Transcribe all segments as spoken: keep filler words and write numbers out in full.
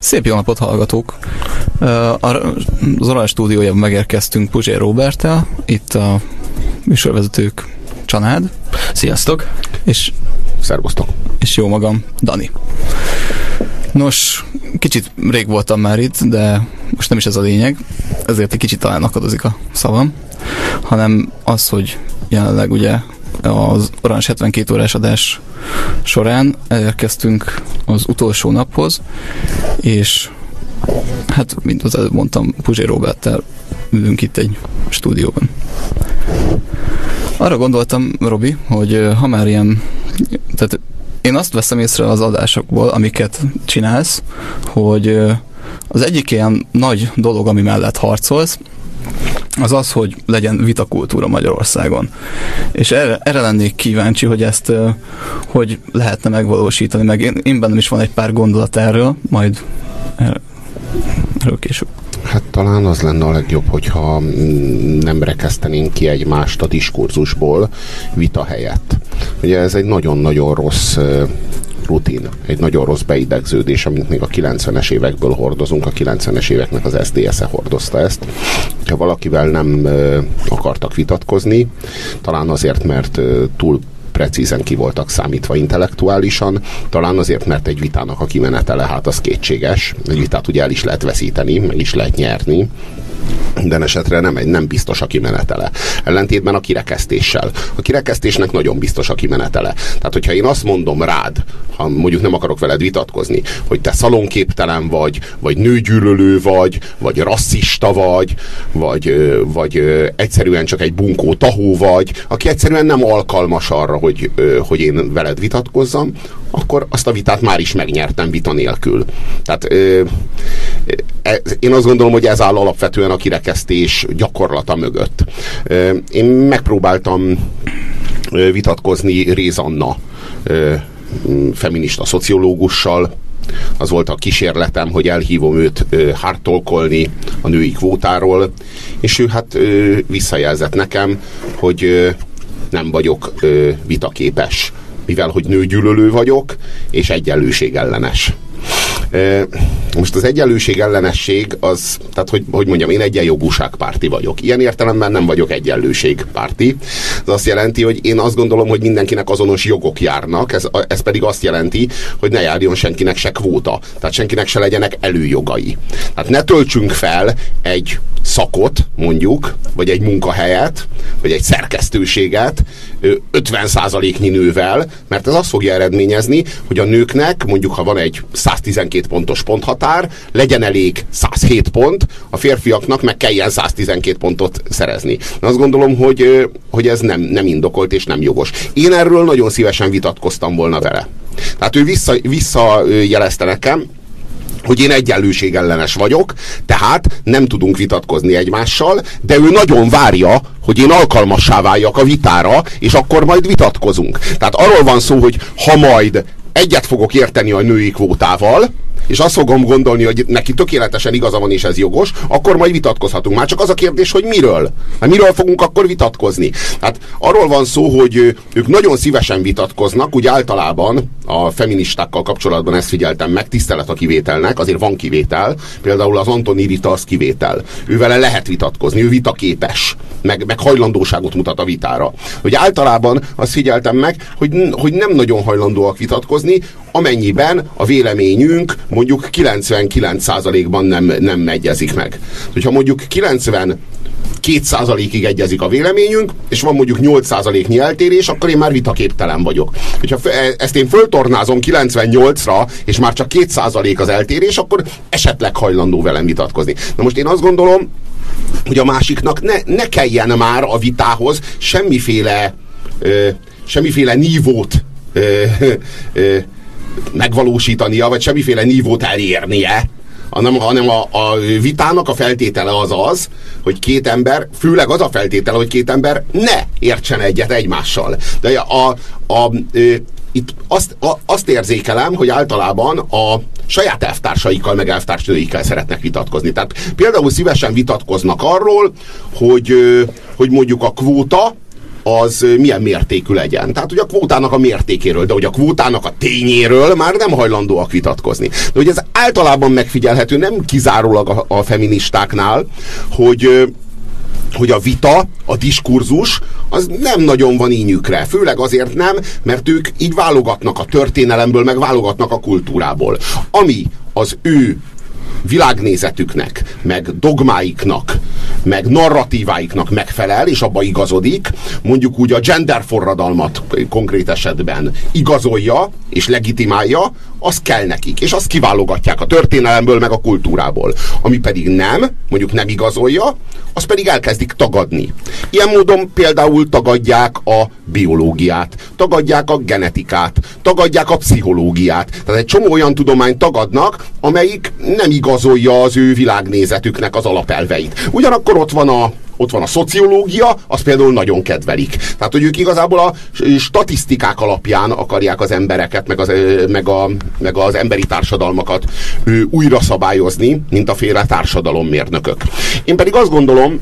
Szép jó napot, hallgatók! Az Arany stúdiójában megérkeztünk Puzsér Róberttel, itt a műsorvezetők Csanád. Sziasztok! És, szervusztok! És jó magam, Dani. Nos, kicsit rég voltam már itt, de most nem is ez a lényeg, ezért egy kicsit talán akadozik a szavam, hanem az, hogy jelenleg ugye az Orange hetvenkét órás adás során elérkeztünk az utolsó naphoz, és hát, mint az előbb mondtam, Puzsér Róberttel ülünk itt egy stúdióban. Arra gondoltam, Robi, hogy ha már ilyen, tehát én azt veszem észre az adásokból, amiket csinálsz, hogy az egyik ilyen nagy dolog, ami mellett harcolsz, az az, hogy legyen vitakultúra Magyarországon. És erre, erre lennék kíváncsi, hogy ezt hogy lehetne megvalósítani, meg én, én bennem is van egy pár gondolat erről, majd erről később. Hát talán az lenne a legjobb, hogyha nem rekesztenénk ki egymást a diskurzusból vita helyett. Ugye ez egy nagyon-nagyon rossz rutin, egy nagyon rossz beidegződés, amit még a kilencvenes évekből hordozunk, a kilencvenes éveknek az es zé dé es-e hordozta ezt. Ha valakivel nem akartak vitatkozni, talán azért, mert túl precízen ki voltak számítva intellektuálisan, talán azért, mert egy vitának a kimenetele, hát az kétséges. Egy vitát ugye el is lehet veszíteni, meg is lehet nyerni, de esetre nem, nem biztos a kimenetele. Ellentétben a kirekesztéssel. A kirekesztésnek nagyon biztos a kimenetele. Tehát, hogyha én azt mondom rád, ha mondjuk nem akarok veled vitatkozni, hogy te szalonképtelen vagy, vagy nőgyűlölő vagy, vagy rasszista vagy, vagy, vagy egyszerűen csak egy bunkó tahó vagy, aki egyszerűen nem alkalmas arra, hogy, hogy én veled vitatkozzam, akkor azt a vitát már is megnyertem vita nélkül. Tehát én azt gondolom, hogy ez áll alapvetően a kirekesztés gyakorlata mögött. Én megpróbáltam vitatkozni Réz Anna feminista szociológussal. Az volt a kísérletem, hogy elhívom őt hardtalkolni a női kvótáról, és ő hát visszajelzett nekem, hogy nem vagyok vitaképes, mivel hogy nőgyűlölő vagyok, és egyenlőség ellenes. Most az egyenlőség ellenesség az, tehát hogy, hogy mondjam, én egyenjogúságpárti vagyok. Ilyen értelemben nem vagyok egyenlőségpárti. Ez azt jelenti, hogy én azt gondolom, hogy mindenkinek azonos jogok járnak, ez, ez pedig azt jelenti, hogy ne járjon senkinek se kvóta. Tehát senkinek se legyenek előjogai. Tehát ne töltsünk fel egy szakot, mondjuk, vagy egy munkahelyet, vagy egy szerkesztőséget ötven százaléknyi nővel, mert ez azt fogja eredményezni, hogy a nőknek, mondjuk ha van egy száztizenkét pontos ponthatár, legyen elég száz hét pont, a férfiaknak meg kelljen száztizenkét pontot szerezni. Na azt gondolom, hogy, hogy ez nem, nem indokolt és nem jogos. Én erről nagyon szívesen vitatkoztam volna vele. Tehát ő vissza, visszajelezte nekem, hogy én egyenlőség ellenes vagyok, tehát nem tudunk vitatkozni egymással, de ő nagyon várja, hogy én alkalmassá váljak a vitára, és akkor majd vitatkozunk. Tehát arról van szó, hogy ha majd egyet fogok érteni a női kvótával, és azt fogom gondolni, hogy neki tökéletesen igaza van, és ez jogos, akkor majd vitatkozhatunk. Már csak az a kérdés, hogy miről? Hát miről fogunk akkor vitatkozni? Hát arról van szó, hogy ők nagyon szívesen vitatkoznak, úgy általában a feministákkal kapcsolatban ezt figyeltem meg, tisztelet a kivételnek, azért van kivétel, például az Antoni Rita az kivétel. Ővele lehet vitatkozni, ő vitaképes, meg, meg hajlandóságot mutat a vitára. Hogy általában azt figyeltem meg, hogy, hogy nem nagyon hajlandóak vitatkozni, amennyiben a véleményünk mondjuk kilencvenkilenc százalékban nem, nem egyezik meg. Hogyha mondjuk kilencvenkét százalékig egyezik a véleményünk, és van mondjuk nyolc százaléknyi eltérés, akkor én már vitaképtelen vagyok. Hogyha ezt én föltornázom kilencvennyolcra, és már csak két százalék az eltérés, akkor esetleg hajlandó velem vitatkozni. Na most én azt gondolom, hogy a másiknak ne, ne kelljen már a vitához semmiféle ö, semmiféle nívót ö, ö, megvalósítania, vagy semmiféle nívót elérnie, hanem, hanem a, a vitának a feltétele az az, hogy két ember, főleg az a feltétele, hogy két ember ne értsen egyet egymással. De a, a, a, itt azt, a, azt érzékelem, hogy általában a saját elvtársaikkal, meg elvtársnőikkel szeretnek vitatkozni. Tehát például szívesen vitatkoznak arról, hogy, hogy mondjuk a kvóta az milyen mértékű legyen. Tehát, hogy a kvótának a mértékéről, de hogy a kvótának a tényéről már nem hajlandóak vitatkozni. De hogy ez általában megfigyelhető, nem kizárólag a, a feministáknál, hogy hogy a vita, a diskurzus, az nem nagyon van ínyükre. Főleg azért nem, mert ők így válogatnak a történelemből, meg válogatnak a kultúrából. Ami az ő világnézetüknek, meg dogmáiknak, meg narratíváiknak megfelel, és abba igazodik, mondjuk úgy a gender forradalmat konkrét esetben igazolja, és legitimálja, az kell nekik, és azt kiválogatják a történelemből, meg a kultúrából. Ami pedig nem, mondjuk nem igazolja, azt pedig elkezdik tagadni. Ilyen módon például tagadják a biológiát, tagadják a genetikát, tagadják a pszichológiát. Tehát egy csomó olyan tudományt tagadnak, amelyik nem igazolja az ő világnézetüknek az alapelveit. Ugyanakkor ott van a Ott van a szociológia, azt például nagyon kedvelik. Tehát, hogy ők igazából a statisztikák alapján akarják az embereket, meg az, meg a, meg az emberi társadalmakat ő, újra szabályozni, mint a féle társadalommérnökök. Én pedig azt gondolom,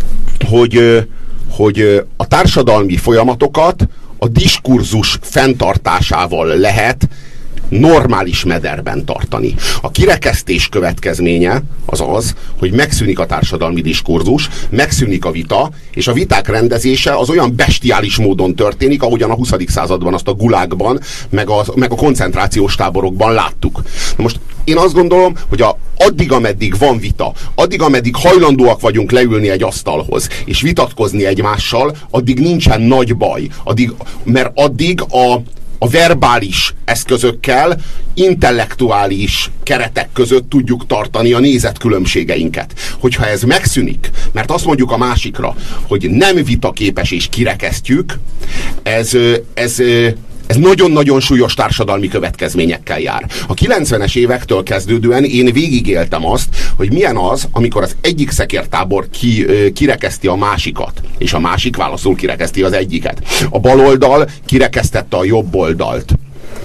hogy, hogy a társadalmi folyamatokat a diskurzus fenntartásával lehet normális mederben tartani. A kirekesztés következménye az az, hogy megszűnik a társadalmi diskurzus, megszűnik a vita, és a viták rendezése az olyan bestiális módon történik, ahogyan a huszadik században azt a gulákban, meg a, meg a koncentrációs táborokban láttuk. Na most én azt gondolom, hogy a, addig, ameddig van vita, addig, ameddig hajlandóak vagyunk leülni egy asztalhoz, és vitatkozni egymással, addig nincsen nagy baj. Addig, mert addig a a verbális eszközökkel, intellektuális keretek között tudjuk tartani a nézetkülönbségeinket. Hogyha ez megszűnik, mert azt mondjuk a másikra, hogy nem vitaképes és kirekesztjük, ez, ez, ez nagyon-nagyon súlyos társadalmi következményekkel jár. A kilencvenes évektől kezdődően én végigéltem azt, hogy milyen az, amikor az egyik szekértábor ki, kirekeszti a másikat, és a másik válaszul kirekeszti az egyiket. A baloldal kirekesztette a jobb oldalt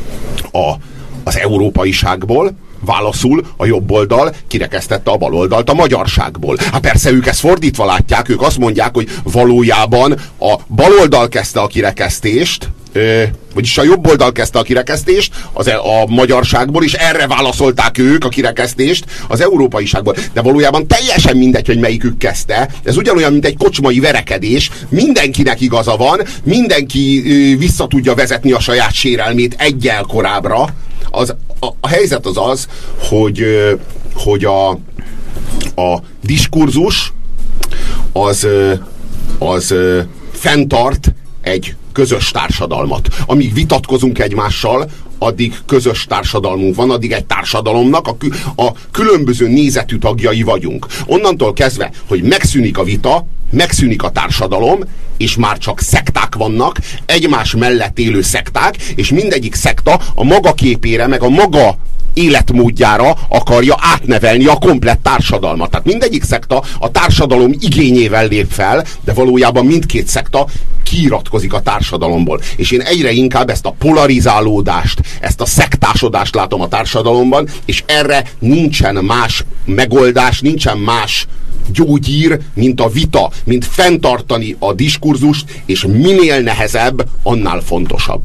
a, az európaiságból, válaszul a jobb oldal kirekesztette a baloldalt a magyarságból. Hát persze ők ezt fordítva látják, ők azt mondják, hogy valójában a baloldal kezdte a kirekesztést, Ö, vagyis a jobb oldal kezdte a kirekesztést az, a magyarságból, és erre válaszolták ők a kirekesztést az európaiságból. De valójában teljesen mindegy, hogy melyikük kezdte. Ez ugyanolyan, mint egy kocsmai verekedés. Mindenkinek igaza van, mindenki ö, vissza tudja vezetni a saját sérelmét egyel korábbra. Az, a, a helyzet az az, hogy, ö, hogy a, a diskurzus az, ö, az ö, fenntart egy közös társadalmat. Amíg vitatkozunk egymással, addig közös társadalmunk van, addig egy társadalomnak a, a különböző nézetű tagjai vagyunk. Onnantól kezdve, hogy megszűnik a vita, megszűnik a társadalom, és már csak szekták vannak, egymás mellett élő szekták, és mindegyik szekta a maga képére, meg a maga életmódjára akarja átnevelni a komplett társadalmat. Tehát mindegyik szekta a társadalom igényével lép fel, de valójában mindkét szekta kiiratkozik a társadalomból. És én egyre inkább ezt a polarizálódást, ezt a szektásodást látom a társadalomban, és erre nincsen más megoldás, nincsen más gyógyír, mint a vita, mint fenntartani a diskurzust, és minél nehezebb, annál fontosabb.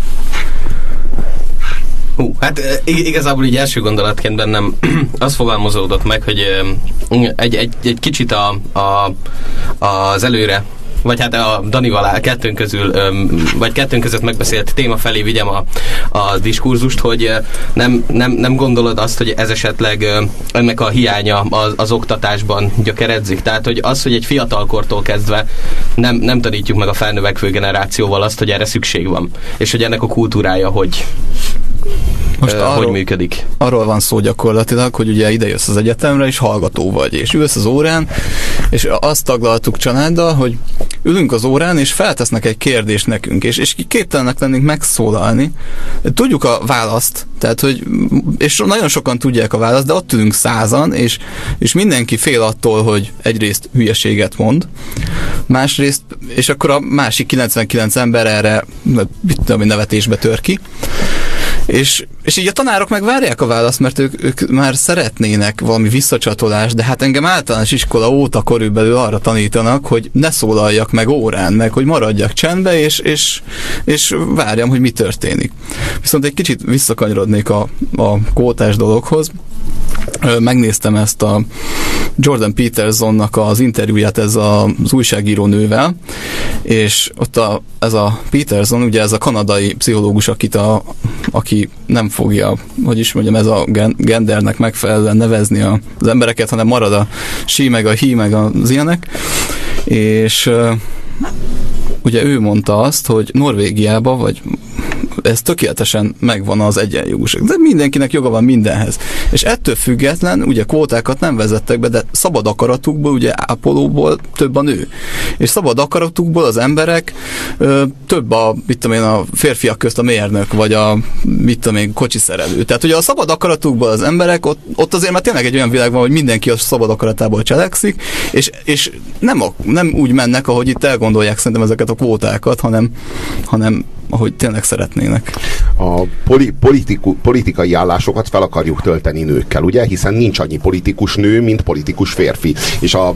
Hú, hát igazából így első gondolatként bennem az fogalmazódott meg, hogy egy, egy, egy kicsit a, a, az előre, vagy hát a Danival kettőnk közül, vagy kettőnk között megbeszélt téma felé vigyem a, a diskurzust, hogy nem, nem, nem gondolod azt, hogy ez esetleg ennek a hiánya az, az oktatásban gyökeredzik. Tehát, hogy az, hogy egy fiatalkortól kezdve nem, nem tanítjuk meg a felnövekvő generációval azt, hogy erre szükség van. És hogy ennek a kultúrája, hogy Most uh, arról, hogy működik? Arról van szó gyakorlatilag, hogy ugye ide jössz az egyetemre, és hallgató vagy, és ülsz az órán, és azt taglaltuk családdal, hogy ülünk az órán, és feltesznek egy kérdést nekünk, és, és képtelenek lennénk megszólalni. Tudjuk a választ, tehát, hogy, és nagyon sokan tudják a választ, de ott ülünk százan, és, és mindenki fél attól, hogy egyrészt hülyeséget mond, másrészt, és akkor a másik kilencvenkilenc ember erre, mit tudom, nevetésbe tör ki. És, és így a tanárok meg várják a választ, mert ők, ők már szeretnének valami visszacsatolást, de hát engem általános iskola óta körülbelül arra tanítanak, hogy ne szólaljak meg órán, meg hogy maradjak csendbe, és, és, és várjam, hogy mi történik. Viszont egy kicsit visszakanyarodnék a, a kvótás dologhoz. Megnéztem ezt a Jordan Petersonnak az interjúját ez az újságíró nővel, és ott a, ez a Peterson, ugye ez a kanadai pszichológus, akit a, aki nem fogja, hogy is mondjam, ez a gendernek megfelelően nevezni az embereket, hanem marad a she, meg a he, meg az ilyenek, és ugye ő mondta azt, hogy Norvégiában, vagy ez tökéletesen megvan az egyenjogúság. De mindenkinek joga van mindenhez. És ettől független, ugye kvótákat nem vezettek be, de szabad akaratukból, ugye ápolóból több a nő. És szabad akaratukból az emberek ö, több a, mit tudom én, a férfiak közt a mérnök, vagy a, mit tudom én, kocsiszerelő. Tehát ugye a szabad akaratukból az emberek, ott, ott azért már tényleg egy olyan világ van, hogy mindenki a szabad akaratából cselekszik, és, és nem, a, nem úgy mennek, ahogy itt elgondolják szerintem ezeket a kvótákat, hanem, hanem ahogy tényleg szeretnének. A poli, politiku, politikai állásokat fel akarjuk tölteni nőkkel, ugye? Hiszen nincs annyi politikus nő, mint politikus férfi. És a,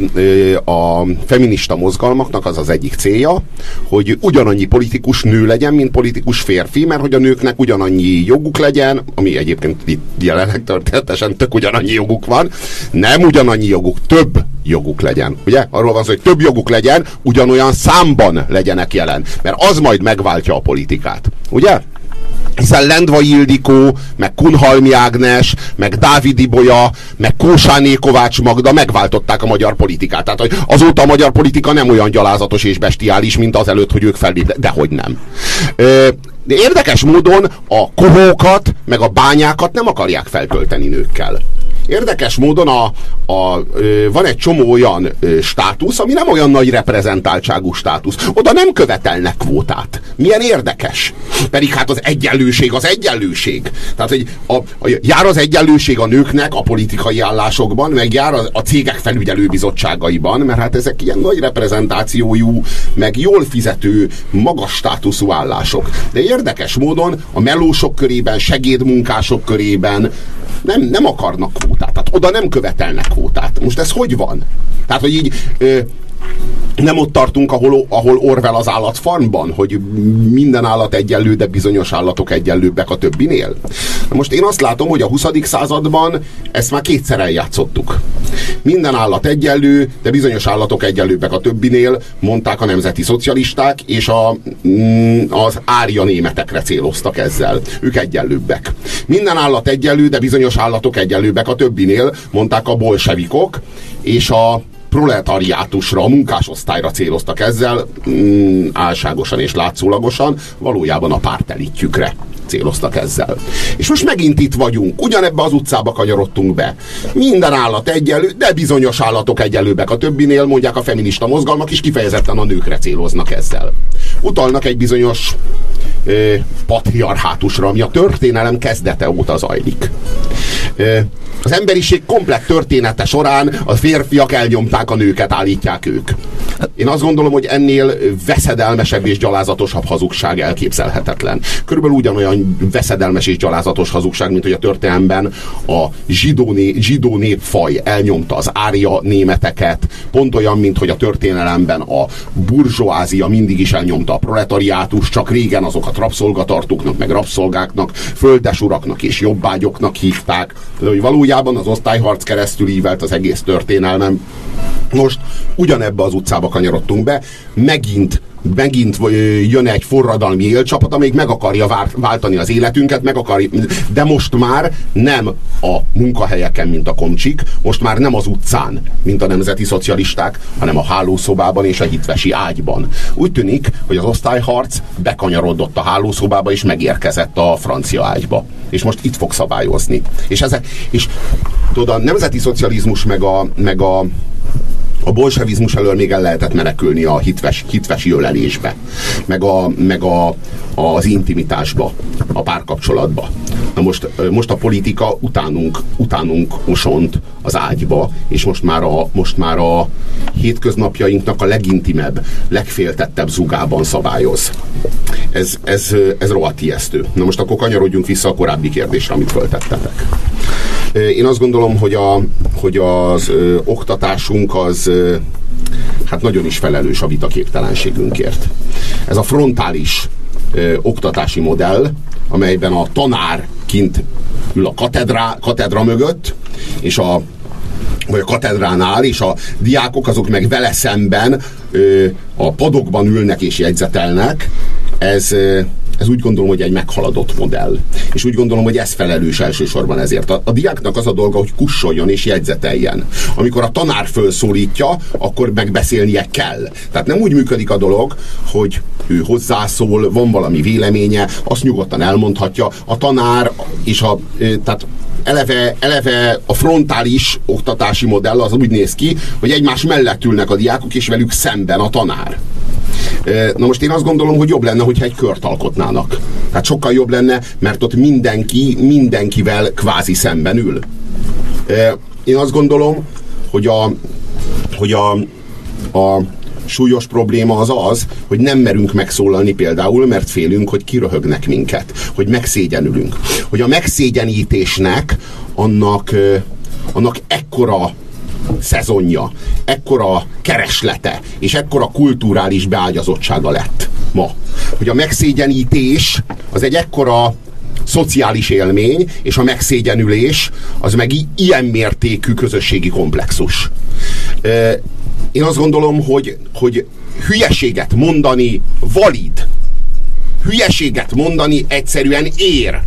a feminista mozgalmaknak az az egyik célja, hogy ugyanannyi politikus nő legyen, mint politikus férfi, mert hogy a nőknek ugyanannyi joguk legyen, ami egyébként itt jelenleg történetesen tök ugyanannyi joguk van, nem ugyanannyi joguk, több joguk legyen. Ugye? Arról van szó, hogy több joguk legyen, ugyanolyan számban legyenek jelen. Mert az majd megváltja a politikát. Ugye? Hiszen Lendvai Ildikó, meg Kunhalmi Ágnes, meg Dávid Ibolya, meg Kósáné Kovács Magda megváltották a magyar politikát. Tehát hogy azóta a magyar politika nem olyan gyalázatos és bestiális, mint azelőtt, hogy ők felléptek. Dehogy nem. De érdekes módon a kohókat, meg a bányákat nem akarják feltölteni nőkkel. Érdekes módon a, a, ö, van egy csomó olyan ö, státusz, ami nem olyan nagy reprezentáltságú státusz. Oda nem követelnek kvótát. Milyen érdekes. Pedig hát az egyenlőség az egyenlőség. Tehát, hogy a, a, jár az egyenlőség a nőknek a politikai állásokban, meg jár a, a cégek felügyelőbizottságaiban, mert hát ezek ilyen nagy reprezentációjú, meg jól fizető, magas státuszú állások. De érdekes módon a melósok körében, segédmunkások körében nem, nem akarnak kvótát. Tehát oda nem követelnek kvótát. Most ez hogy van? Tehát, hogy így ö, nem ott tartunk, ahol, ahol Orwell az állatfarmban, hogy minden állat egyenlő, de bizonyos állatok egyenlőbbek a többinél. Na most én azt látom, hogy a huszadik században ezt már kétszer eljátszottuk. Minden állat egyenlő, de bizonyos állatok egyenlőbbek a többinél, mondták a nemzeti szocialisták, és a, az ária németekre céloztak ezzel. Ők egyenlőbbek. Minden állat egyenlő, de bizonyos állatok egyenlőbbek a többinél, mondták a bolsevikok, és a proletariátusra, a munkásosztályra céloztak ezzel, mm, álságosan és látszólagosan, valójában a pártelitjükre céloztak ezzel. És most megint itt vagyunk, ugyanebbe az utcába kanyarodtunk be. Minden állat egyenlő, de bizonyos állatok egyenlőbbek a többinél, mondják a feminista mozgalmak, és kifejezetten a nőkre céloznak ezzel. Utalnak egy bizonyos ö, patriarhátusra, ami a történelem kezdete óta zajlik. Ö, az emberiség komplett története során a férfiak elnyomták a nőket, állítják ők. Én azt gondolom, hogy ennél veszedelmesebb és gyalázatosabb hazugság elképzelhetetlen. Körülbelül ugyanolyan veszedelmes és gyalázatos hazugság, mint hogy a történelemben a zsidó, né, zsidó népfaj elnyomta az ária németeket, pont olyan, mint hogy a történelemben a burzsóázia mindig is elnyomta a proletariátus, csak régen azokat rabszolgatartóknak, meg rabszolgáknak, földesuraknak és jobbágyoknak hívták, hogy valójában az osztályharc keresztül ívelt az egész történelmem. Most ugyanebbe az utcába kanyarodtunk be, megint megint jön egy forradalmi élcsapat, amelyik meg akarja váltani az életünket, meg akarja, de most már nem a munkahelyeken, mint a komcsik, most már nem az utcán, mint a nemzeti szocialisták, hanem a hálószobában és a hitvesi ágyban. Úgy tűnik, hogy az osztályharc bekanyarodott a hálószobába, és megérkezett a francia ágyba. És most itt fog szabályozni. És, ezek, és tudod, a nemzeti szocializmus meg a, meg a A bolsevizmus elől még el lehetett menekülni a hitves, hitvesi ölelésbe, meg, a, meg a, az intimitásba, a párkapcsolatba. Na most, most a politika utánunk, utánunk osont az ágyba, és most már, a, most már a hétköznapjainknak a legintimebb, legféltettebb zugában szabályoz. ez, ez, ez rohadt ijesztő. Na most akkor kanyarodjunk vissza a korábbi kérdésre, amit föltettetek. Én azt gondolom, hogy, a, hogy az ö, oktatásunk az ö, hát nagyon is felelős a vitaképtelenségünkért. Ez a frontális ö, oktatási modell, amelyben a tanár kint ül a katedrá, katedra mögött, és a vagy a katedránál, és a diákok azok meg vele szemben ö, a padokban ülnek és jegyzetelnek, ez, ö, ez úgy gondolom, hogy egy meghaladott modell. És úgy gondolom, hogy ez felelős elsősorban ezért. A, a diáknak az a dolga, hogy kussoljon és jegyzeteljen. Amikor a tanár fölszólítja, akkor megbeszélnie kell. Tehát nem úgy működik a dolog, hogy ő hozzászól, van valami véleménye, azt nyugodtan elmondhatja. A tanár és a... Ö, tehát Eleve, eleve a frontális oktatási modell az úgy néz ki, hogy egymás mellett ülnek a diákok, és velük szemben a tanár. Na most én azt gondolom, hogy jobb lenne, hogyha egy kört alkotnának. Tehát sokkal jobb lenne, mert ott mindenki mindenkivel kvázi szemben ül. Én azt gondolom, hogy a, hogy a, a súlyos probléma az az, hogy nem merünk megszólalni például, mert félünk, hogy kiröhögnek minket, hogy megszégyenülünk. Hogy a megszégyenítésnek annak, annak ekkora szezonja, ekkora kereslete, és ekkora kulturális beágyazottsága lett ma. Hogy a megszégyenítés az egy ekkora szociális élmény, és a megszégyenülés az meg ilyen mértékű közösségi komplexus. Én azt gondolom, hogy, hogy hülyeséget mondani valid. Hülyeséget mondani egyszerűen ér.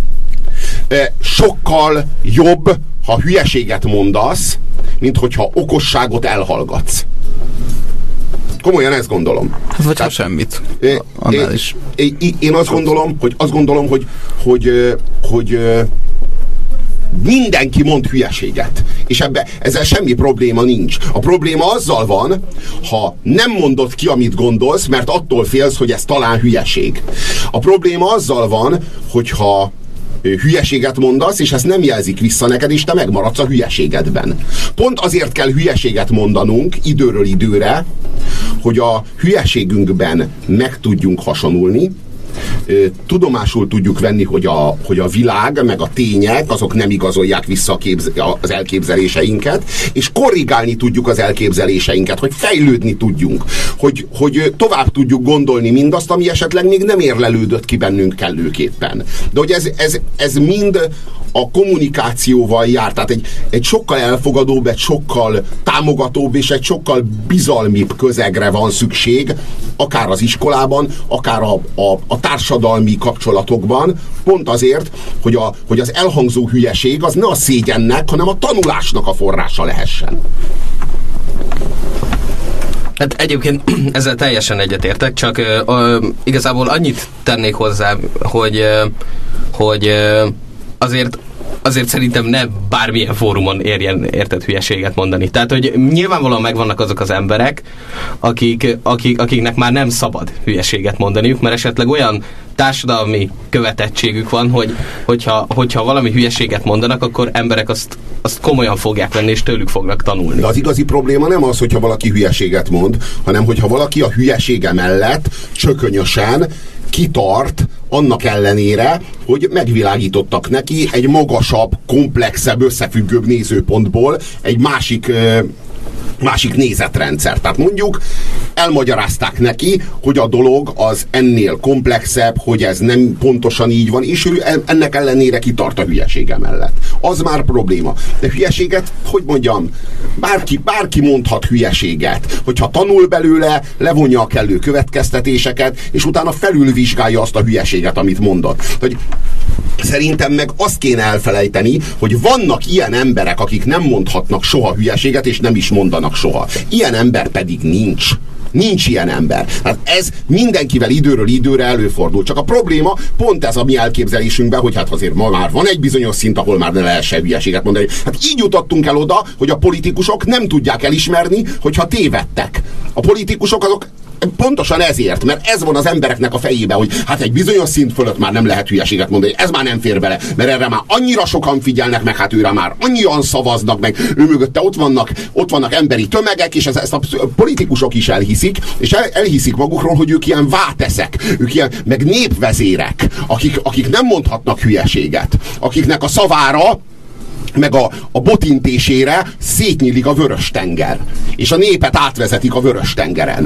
Sokkal jobb, ha hülyeséget mondasz, mint hogyha okosságot elhallgatsz. Komolyan ezt gondolom. Hát vagy ha semmit. Annál is. Én, én azt gondolom, hogy azt gondolom, hogy, hogy, hogy mindenki mond hülyeséget. És ebbe, ezzel semmi probléma nincs. A probléma azzal van, ha nem mondod ki, amit gondolsz, mert attól félsz, hogy ez talán hülyeség. A probléma azzal van, hogyha hülyeséget mondasz, és ezt nem jelzik vissza neked, és te megmaradsz a hülyeségedben. Pont azért kell hülyeséget mondanunk időről időre, hogy a hülyeségünkben meg tudjunk hasonulni, tudomásul tudjuk venni, hogy a, hogy a világ, meg a tények, azok nem igazolják vissza a képz, az elképzeléseinket, és korrigálni tudjuk az elképzeléseinket, hogy fejlődni tudjunk, hogy, hogy tovább tudjuk gondolni mindazt, ami esetleg még nem érlelődött ki bennünk kellőképpen. De hogy ez, ez, ez mind a kommunikációval jár, tehát egy, egy sokkal elfogadóbb, egy sokkal támogatóbb és egy sokkal bizalmibb közegre van szükség, akár az iskolában, akár a, a, a társadalmi kapcsolatokban, pont azért, hogy, a, hogy az elhangzó hülyeség az ne a szégyennek, hanem a tanulásnak a forrása lehessen. Hát egyébként ezzel teljesen egyetértek, csak uh, igazából annyit tennék hozzá, hogy, uh, hogy uh, azért azért szerintem ne bármilyen fórumon érjen érted hülyeséget mondani. Tehát, hogy nyilvánvalóan megvannak azok az emberek, akik, akik, akiknek már nem szabad hülyeséget mondaniuk, mert esetleg olyan társadalmi követettségük van, hogy, hogyha, hogyha valami hülyeséget mondanak, akkor emberek azt, azt komolyan fogják venni, és tőlük fognak tanulni. De az igazi probléma nem az, hogyha valaki hülyeséget mond, hanem hogyha valaki a hülyesége mellett csökönyösen kitart annak ellenére, hogy megvilágítottak neki egy magasabb, komplexebb, összefüggőbb nézőpontból egy másik, másik nézetrendszer. Tehát mondjuk elmagyarázták neki, hogy a dolog az ennél komplexebb, hogy ez nem pontosan így van, és ő ennek ellenére kitart a hülyesége mellett. Az már probléma. De hülyeséget, hogy mondjam, bárki, bárki mondhat hülyeséget. Hogyha tanul belőle, levonja a kellő következtetéseket, és utána felülvizsgálja azt a hülyeséget, amit mondott. Hogy szerintem meg azt kéne elfelejteni, hogy vannak ilyen emberek, akik nem mondhatnak soha hülyeséget, és nem is mondanak soha. Ilyen ember pedig nincs. Nincs ilyen ember. Hát ez mindenkivel időről időre előfordul. Csak a probléma pont ez a mi elképzelésünkben, hogy hát azért ma már van egy bizonyos szint, ahol már ne lehessen hülyeséget mondani. Hát így jutottunk el oda, hogy a politikusok nem tudják elismerni, hogyha tévedtek. A politikusok azok pontosan ezért, mert ez van az embereknek a fejében, hogy hát egy bizonyos szint fölött már nem lehet hülyeséget mondani, ez már nem fér bele, mert erre már annyira sokan figyelnek, meg hát őre már annyian szavaznak, meg ő mögötte ott vannak, ott vannak emberi tömegek, és ez, ezt a politikusok is elhiszik, és el, elhiszik magukról, hogy ők ilyen váteszek, ők ilyen, meg népvezérek, akik, akik nem mondhatnak hülyeséget, akiknek a szavára meg a, a botintésére szétnyílik a Vörös-tenger. És a népet átvezetik a Vörös-tengeren.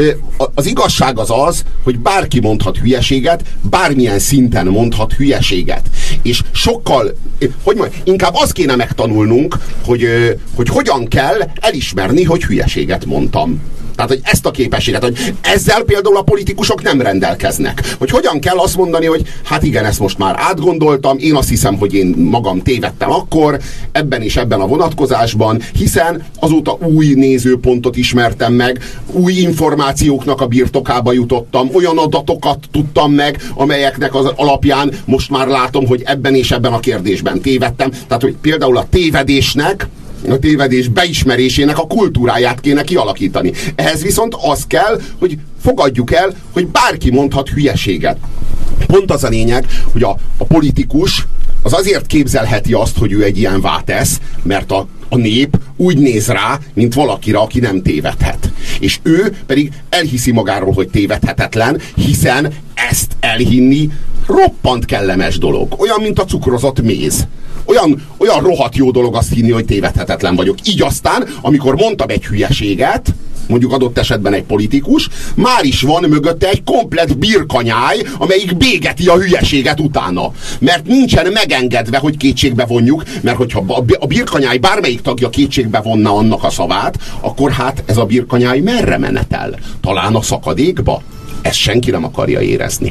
Az igazság az az, hogy bárki mondhat hülyeséget, bármilyen szinten mondhat hülyeséget. És sokkal, hogy majd, inkább azt kéne megtanulnunk, hogy, hogy hogyan kell elismerni, hogy hülyeséget mondtam. Tehát, hogy ezt a képességet, hogy ezzel például a politikusok nem rendelkeznek. Hogy hogyan kell azt mondani, hogy hát igen, ezt most már átgondoltam, én azt hiszem, hogy én magam tévedtem akkor, ebben és ebben a vonatkozásban, hiszen azóta új nézőpontot ismertem meg, új információknak a birtokába jutottam, olyan adatokat tudtam meg, amelyeknek az alapján most már látom, hogy ebben és ebben a kérdésben tévedtem. Tehát, hogy például a tévedésnek, a tévedés beismerésének a kultúráját kéne kialakítani. Ehhez viszont az kell, hogy fogadjuk el, hogy bárki mondhat hülyeséget. Pont az a lényeg, hogy a, a politikus az azért képzelheti azt, hogy ő egy ilyen vátesz, mert a, a nép úgy néz rá, mint valakire, aki nem tévedhet. És ő pedig elhiszi magáról, hogy tévedhetetlen, hiszen ezt elhinni roppant kellemes dolog. Olyan, mint a cukrozott méz. Olyan, olyan rohadt jó dolog azt hinni, hogy tévedhetetlen vagyok. Így aztán, amikor mondtam egy hülyeséget, mondjuk adott esetben egy politikus, már is van mögötte egy komplett birkanyáj, amelyik bégeti a hülyeséget utána. Mert nincsen megengedve, hogy kétségbe vonjuk, mert hogyha a birkanyáj bármelyik tagja kétségbe vonna annak a szavát, akkor hát ez a birkanyáj merre menetel? Talán a szakadékba? Ezt senki nem akarja érezni.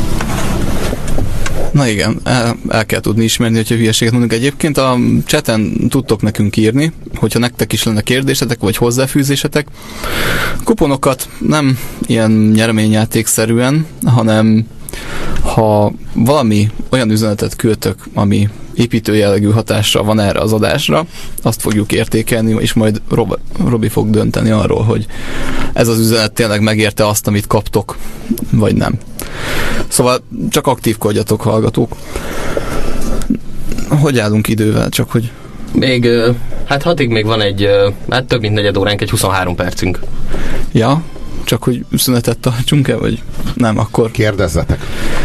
Na igen, el, el kell tudni ismerni, hogyha hülyeséget mondunk. Egyébként a chaten tudtok nekünk írni, hogyha nektek is lenne kérdésetek, vagy hozzáfűzésetek. Kuponokat nem ilyen nyereményjátékszerűen, hanem ha valami olyan üzenetet küldtök, ami építő jellegű hatással van erre az adásra, azt fogjuk értékelni, és majd Rob, Robi fog dönteni arról, hogy ez az üzenet tényleg megérte azt, amit kaptok, vagy nem. Szóval csak aktívkodjatok, hallgatók. Hogy állunk idővel? Csak hogy... Még, hát hatig még van egy, hát több mint negyed óránk, egy huszonhárom percünk. Ja, csak hogy szünetet tartsunk-e, vagy nem, akkor... Kérdezzetek.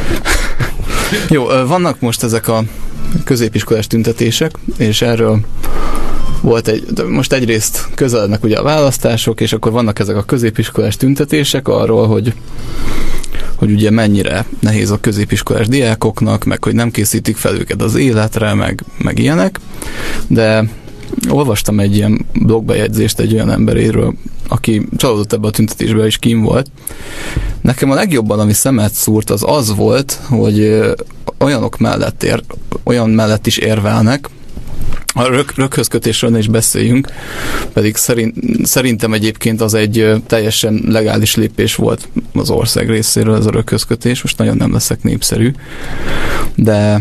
Jó, vannak most ezek a középiskolás tüntetések, és erről volt egy, most egyrészt közelednek ugye a választások, és akkor vannak ezek a középiskolás tüntetések arról, hogy hogy ugye mennyire nehéz a középiskolás diákoknak, meg hogy nem készítik fel őket az életre, meg, meg ilyenek, de olvastam egy ilyen blogbejegyzést egy olyan emberéről, aki csalódott ebbe a tüntetésbe, és kín volt. Nekem a legjobban, ami szemet szúrt, az az volt, hogy olyanok mellett ér, olyan mellett is érvelnek, a rök, röghözkötésről ne is beszéljünk, pedig szerint, szerintem egyébként az egy teljesen legális lépés volt az ország részéről, ez a röghözkötés, most nagyon nem leszek népszerű, de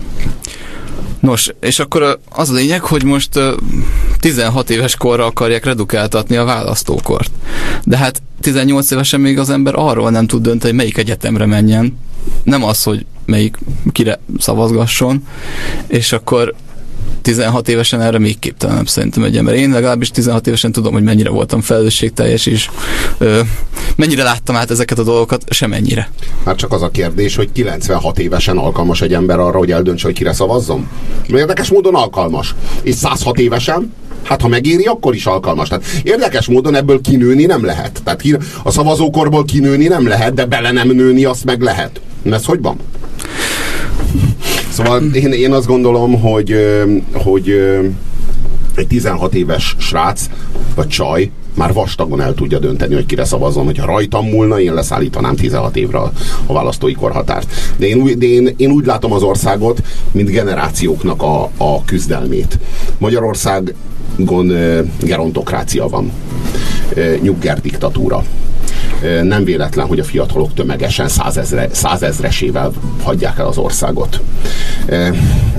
nos, és akkor az a lényeg, hogy most tizenhat éves korra akarják redukáltatni a választókort. De hát tizennyolc évesen még az ember arról nem tud dönteni, hogy melyik egyetemre menjen, nem az, hogy melyik kire szavazgasson, és akkor tizenhat évesen erre még képtelenebb szerintem egy ember. Én legalábbis tizenhat évesen tudom, hogy mennyire voltam felelősségteljes, és ö, mennyire láttam át ezeket a dolgokat, semennyire. Hát csak az a kérdés, hogy kilencvenhat évesen alkalmas egy ember arra, hogy eldöntse, hogy kire szavazzon? Érdekes módon alkalmas. És száz hat évesen? Hát ha megéri, akkor is alkalmas. Tehát érdekes módon ebből kinőni nem lehet. Tehát a szavazókorból kinőni nem lehet, de bele nem nőni azt meg lehet. Ez hogy van? Szóval én, én azt gondolom, hogy, hogy egy tizenhat éves srác, vagy csaj már vastagon el tudja dönteni, hogy kire szavazzon. Hogyha rajtam múlna, én leszállítanám tizenhat évre a, a választói korhatárt. De, én, úgy, de én, én úgy látom az országot, mint generációknak a, a küzdelmét. Magyarországon gerontokrácia van. Nyugger diktatúra. Nem véletlen, hogy a fiatalok tömegesen százezre, százezresével hagyják el az országot.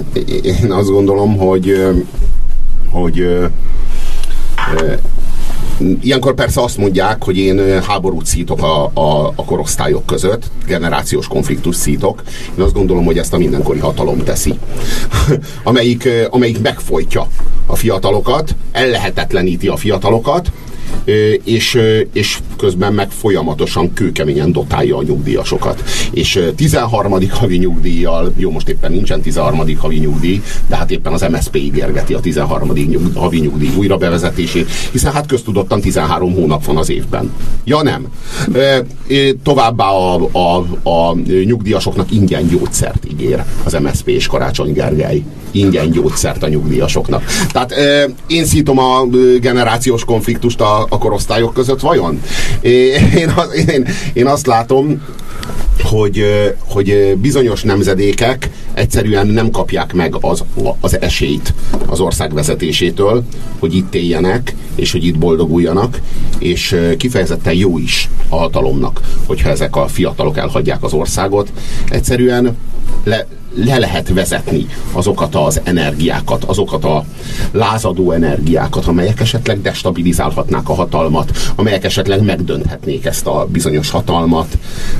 Én azt gondolom, hogy, hogy ilyenkor persze azt mondják, hogy én háborút szítok a, a, a korosztályok között, generációs konfliktus szítok. Én azt gondolom, hogy ezt a mindenkori hatalom teszi. amelyik, amelyik megfojtja a fiatalokat, ellehetetleníti a fiatalokat, és, és közben meg folyamatosan kőkeményen dotálja a nyugdíjasokat. És tizenharmadik havi nyugdíjjal, jó, most éppen nincsen tizenharmadik havi nyugdíj, de hát éppen az em es zé pé ígérgeti a tizenharmadik nyug, havi nyugdíj újra bevezetését, hiszen hát köztudottan tizenhárom hónap van az évben. Ja nem. Továbbá a, a, a nyugdíjasoknak ingyen gyógyszert ígér az em es zé pé és Karácsony Gergely. Ingyen gyógyszert a nyugdíjasoknak. Tehát én szítom a generációs konfliktust a, a korosztályok között, vajon? Én, én, én azt látom, hogy, hogy bizonyos nemzedékek egyszerűen nem kapják meg az, az esélyt az ország vezetésétől, hogy itt éljenek, és hogy itt boldoguljanak, és kifejezetten jó is a hatalomnak, hogyha ezek a fiatalok elhagyják az országot. Egyszerűen le, le lehet vezetni azokat az energiákat, azokat a lázadó energiákat, amelyek esetleg destabilizálhatnák a hatalmat, amelyek esetleg megdönthetnék ezt a bizonyos hatalmat.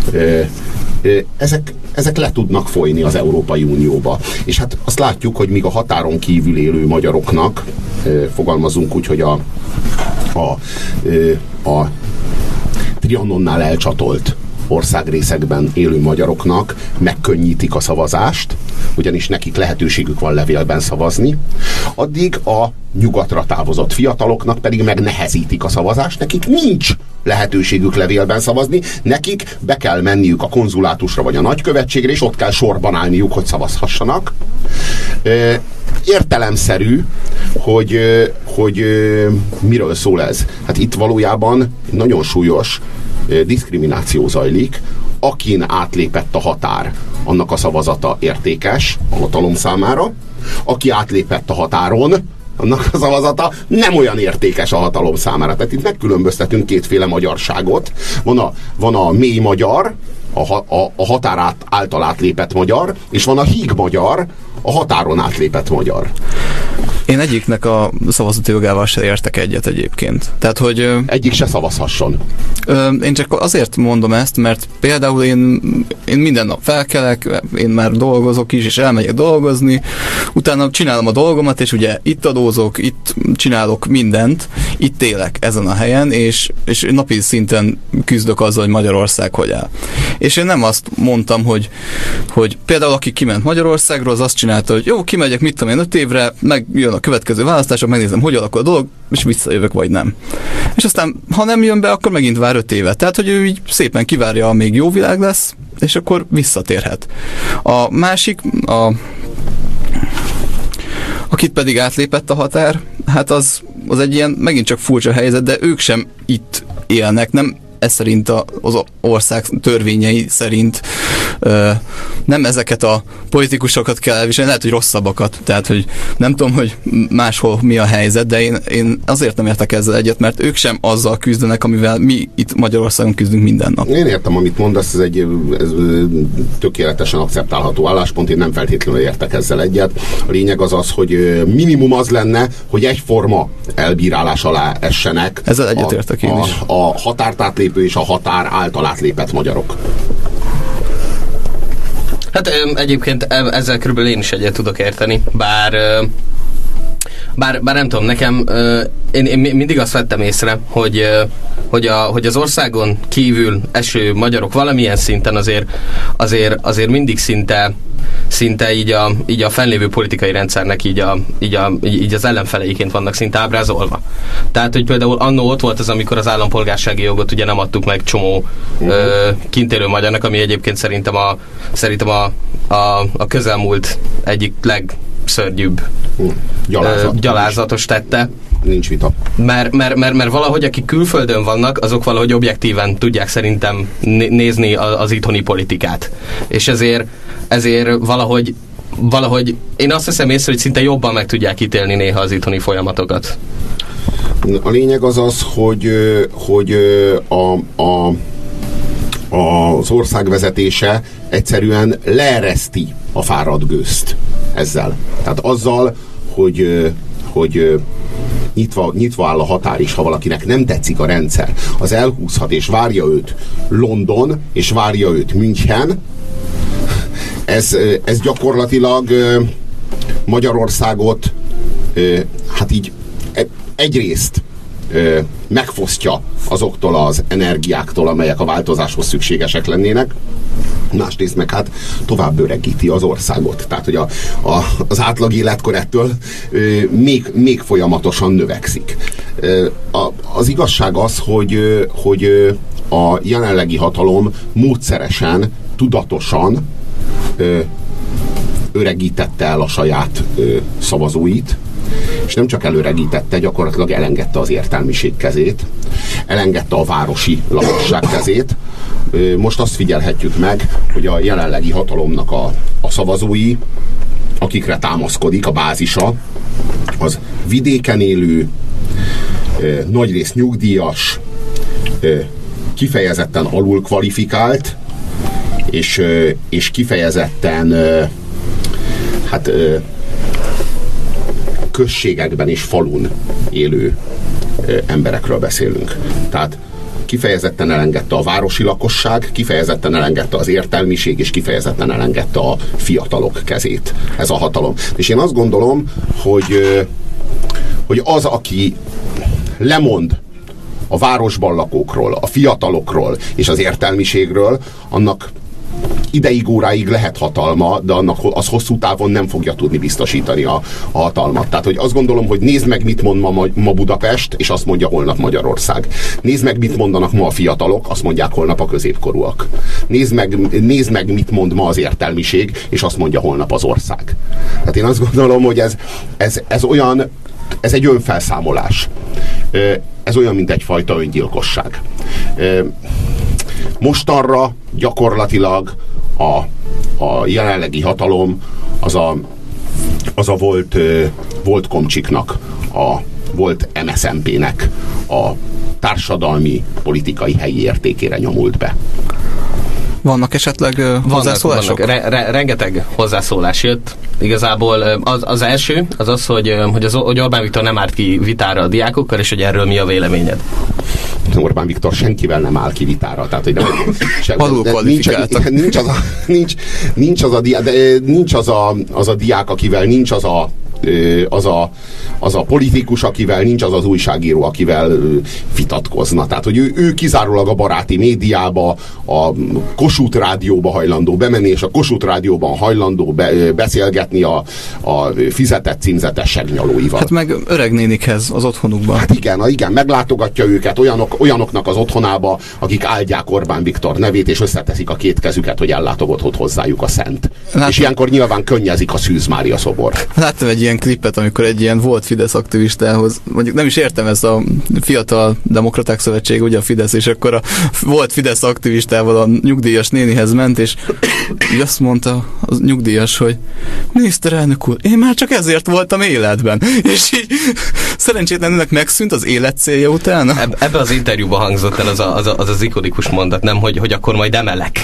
Ezek, ezek le tudnak folyni az Európai Unióba. És hát azt látjuk, hogy míg a határon kívül élő magyaroknak, fogalmazunk úgy, hogy a, a, a Trianonnál elcsatolt országrészekben élő magyaroknak megkönnyítik a szavazást, ugyanis nekik lehetőségük van levélben szavazni, addig a nyugatra távozott fiataloknak pedig megnehezítik a szavazást, nekik nincs lehetőségük levélben szavazni, nekik be kell menniük a konzulátusra vagy a nagykövetségre, és ott kell sorban állniuk, hogy szavazhassanak. Értelemszerű, hogy, hogy miről szól ez. Hát itt valójában nagyon súlyos diszkrimináció zajlik. Akin átlépett a határ, annak a szavazata értékes a hatalom számára. Aki átlépett a határon, annak a szavazata nem olyan értékes a hatalom számára. Tehát itt megkülönböztetünk kétféle magyarságot. Van a, van a mély magyar, a, a, a határ által átlépett magyar, és van a híg magyar, a határon átlépett magyar. Én egyiknek a szavazati jogával se értek egyet egyébként. Tehát, hogy... Egyik se szavazhasson. Én csak azért mondom ezt, mert például én, én minden nap felkelek, én már dolgozok is, és elmegyek dolgozni, utána csinálom a dolgomat, és ugye itt adózok, itt csinálok mindent, itt élek ezen a helyen, és, és napi szinten küzdök azzal, hogy Magyarország hogy áll. És én nem azt mondtam, hogy, hogy például aki kiment Magyarországról, az azt csinálta, hogy jó, kimegyek, mit tudom én, öt évre, meg jön a következő választások, megnézem, hogy alakul a dolog, és visszajövök, vagy nem. És aztán, ha nem jön be, akkor megint vár öt évet. Tehát, hogy ő így szépen kivárja, amíg jó világ lesz, és akkor visszatérhet. A másik, a, akit pedig átlépett a határ, hát az, az egy ilyen megint csak furcsa helyzet, de ők sem itt élnek, nem ez szerint a, az ország törvényei szerint ö, nem ezeket a politikusokat kell elviselni, lehet, hogy rosszabbakat, tehát, hogy nem tudom, hogy máshol mi a helyzet, de én, én azért nem értek ezzel egyet, mert ők sem azzal küzdenek, amivel mi itt Magyarországon küzdünk minden nap. Én értem, amit mondasz, ez egy ez tökéletesen akceptálható álláspont, én nem feltétlenül értek ezzel egyet. A lényeg az az, hogy minimum az lenne, hogy egyforma elbírálás alá essenek ezzel egyetértek én is. A, a határt átlépő és a határ által átlépett magyarok. Hát egyébként ezzel körülbelül én is egyet tudok érteni, bár bár, bár nem tudom, nekem én, én mindig azt vettem észre, hogy, hogy, a, hogy az országon kívül eső magyarok valamilyen szinten azért, azért, azért mindig szinte szinte így a, így a fennlévő politikai rendszernek így, a, így, a, így az ellenfeleiként vannak szinte ábrázolva. Tehát, hogy például annó ott volt az, amikor az állampolgársági jogot ugye nem adtuk meg csomó uh-huh. ö, kintélő magyarnak, ami egyébként szerintem a, szerintem a, a, a közelmúlt egyik legszörnyűbb uh, Gyalázat, ö, gyalázatos tette. Nincs vita. Mert, mert, mert, mert valahogy akik külföldön vannak, azok valahogy objektíven tudják szerintem nézni az itthoni politikát. És ezért, ezért valahogy, valahogy én azt hiszem észre, hogy szinte jobban meg tudják ítélni néha az itthoni folyamatokat. A lényeg az az, hogy, hogy a, a, az ország vezetése egyszerűen leereszti a fáradt gőzt ezzel. Tehát azzal, hogy, hogy nyitva, nyitva áll a határ, és ha valakinek nem tetszik a rendszer, az elhúzhat, és várja őt London, és várja őt München. Ez, ez gyakorlatilag Magyarországot hát így egyrészt megfosztja azoktól az energiáktól, amelyek a változáshoz szükségesek lennének, másrészt meg hát tovább öregíti az országot. Tehát, hogy a, a, az átlag életkor ettől még, még folyamatosan növekszik. A, az igazság az, hogy, hogy a jelenlegi hatalom módszeresen, tudatosan öregítette el a saját szavazóit, és nem csak előregítette, gyakorlatilag elengedte az értelmiség kezét, elengedte a városi lakosság kezét. Most azt figyelhetjük meg, hogy a jelenlegi hatalomnak a, a szavazói, akikre támaszkodik a bázisa, az vidéken élő, nagyrészt nyugdíjas, kifejezetten alulkvalifikált, és, és kifejezetten hát községekben és falun élő emberekről beszélünk. Tehát kifejezetten elengedte a városi lakosság, kifejezetten elengedte az értelmiség, és kifejezetten elengedte a fiatalok kezét ez a hatalom. És én azt gondolom, hogy, hogy az, aki lemond a városban lakókról, a fiatalokról és az értelmiségről, annak ideig, óráig lehet hatalma, de annak az hosszú távon nem fogja tudni biztosítani a, a hatalmat. Tehát, hogy azt gondolom, hogy nézd meg, mit mond ma, ma Budapest, és azt mondja holnap Magyarország. Nézd meg, mit mondanak ma a fiatalok, azt mondják holnap a középkorúak. Nézd meg, nézd meg, mit mond ma az értelmiség, és azt mondja holnap az ország. Tehát én azt gondolom, hogy ez, ez, ez olyan, ez egy önfelszámolás. Ez olyan, mint egyfajta öngyilkosság. Mostanra gyakorlatilag a, a jelenlegi hatalom az a, az a volt, volt komcsiknak, a volt em es zé em pé-nek a társadalmi, politikai helyi értékére nyomult be. Vannak esetleg uh, hozzászólások? Vannak. Re, re, rengeteg hozzászólás jött. Igazából az, az első az az, hogy, hogy, az, hogy Orbán Viktor nem árt ki vitára a diákokkal, és hogy erről mi a véleményed? Orbán Viktor senkivel nem áll ki vitára. Tehát, hogy nem, sem, nincs, nincs, az a, nincs, nincs, az a, de nincs az, a, az a diák, akivel nincs az a Az a, az a politikus, akivel nincs az az újságíró, akivel vitatkozna. Tehát, hogy ő, ő kizárólag a baráti médiába, a Kossuth Rádióba hajlandó bemenni, és a Kossuth Rádióban hajlandó be, beszélgetni a, a fizetett címzetes segnyalóival. Hát meg öreg nénikhez az otthonukban. Hát igen, igen, meglátogatja őket olyanok, olyanoknak az otthonába, akik áldják Orbán Viktor nevét, és összeteszik a két kezüket, hogy ellátogatott hozzájuk a szent. Láttam. És ilyenkor nyilván könnyezik a Szűz Mária szobor. Láttam egy ilyen klipet, amikor egy ilyen volt Fidesz aktivistához, mondjuk nem is értem, ez a Fiatal Demokraták Szövetség, ugye a Fidesz, és akkor a volt Fidesz aktivistával a nyugdíjas nénihez ment, és azt mondta az nyugdíjas, hogy miniszterelnök úr, én már csak ezért voltam életben. És így szerencsétlenül megszűnt az élet célja utána. Eb- ebbe az interjúban hangzott el az a, az, a, az, az ikonikus mondat, nem, hogy, hogy akkor majd emelek.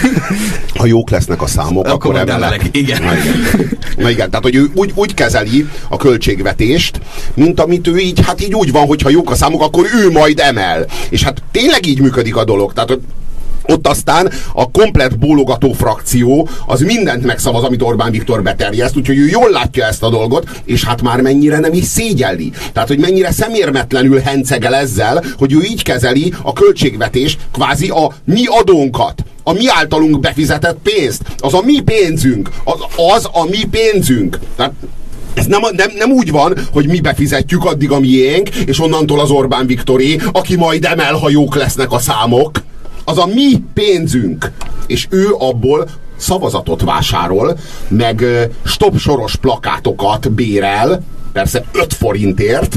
Ha jók lesznek a számok, akkor, akkor emelek. emelek. Igen. Na igen. Na igen, tehát hogy ő úgy, úgy kezeli a költségvetést, mint amit ő így, hát így úgy van, hogy ha jók a számok, akkor ő majd emel. És hát tényleg így működik a dolog. Tehát ott aztán a komplett bólogató frakció az mindent megszavaz, amit Orbán Viktor beterjeszt, úgyhogy ő jól látja ezt a dolgot, és hát már mennyire nem is szégyelli. Tehát, hogy mennyire szemérmetlenül hencegel ezzel, hogy ő így kezeli a költségvetést, kvázi a mi adónkat, a mi általunk befizetett pénzt. Az a mi pénzünk. Az, az a mi pénzünk. Tehát ez nem, nem, nem úgy van, hogy mi befizetjük addig a miénk, és onnantól az Orbán Viktoré, aki majd emel, ha jók lesznek a számok. Az a mi pénzünk. És ő abból szavazatot vásárol, meg stop soros plakátokat bérel, persze öt forintért,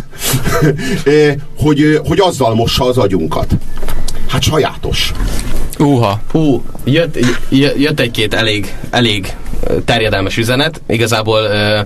hogy, hogy azzal mossa az agyunkat. Hát sajátos. Uha. Hú, jött, jött egy-két elég, elég terjedelmes üzenet. Igazából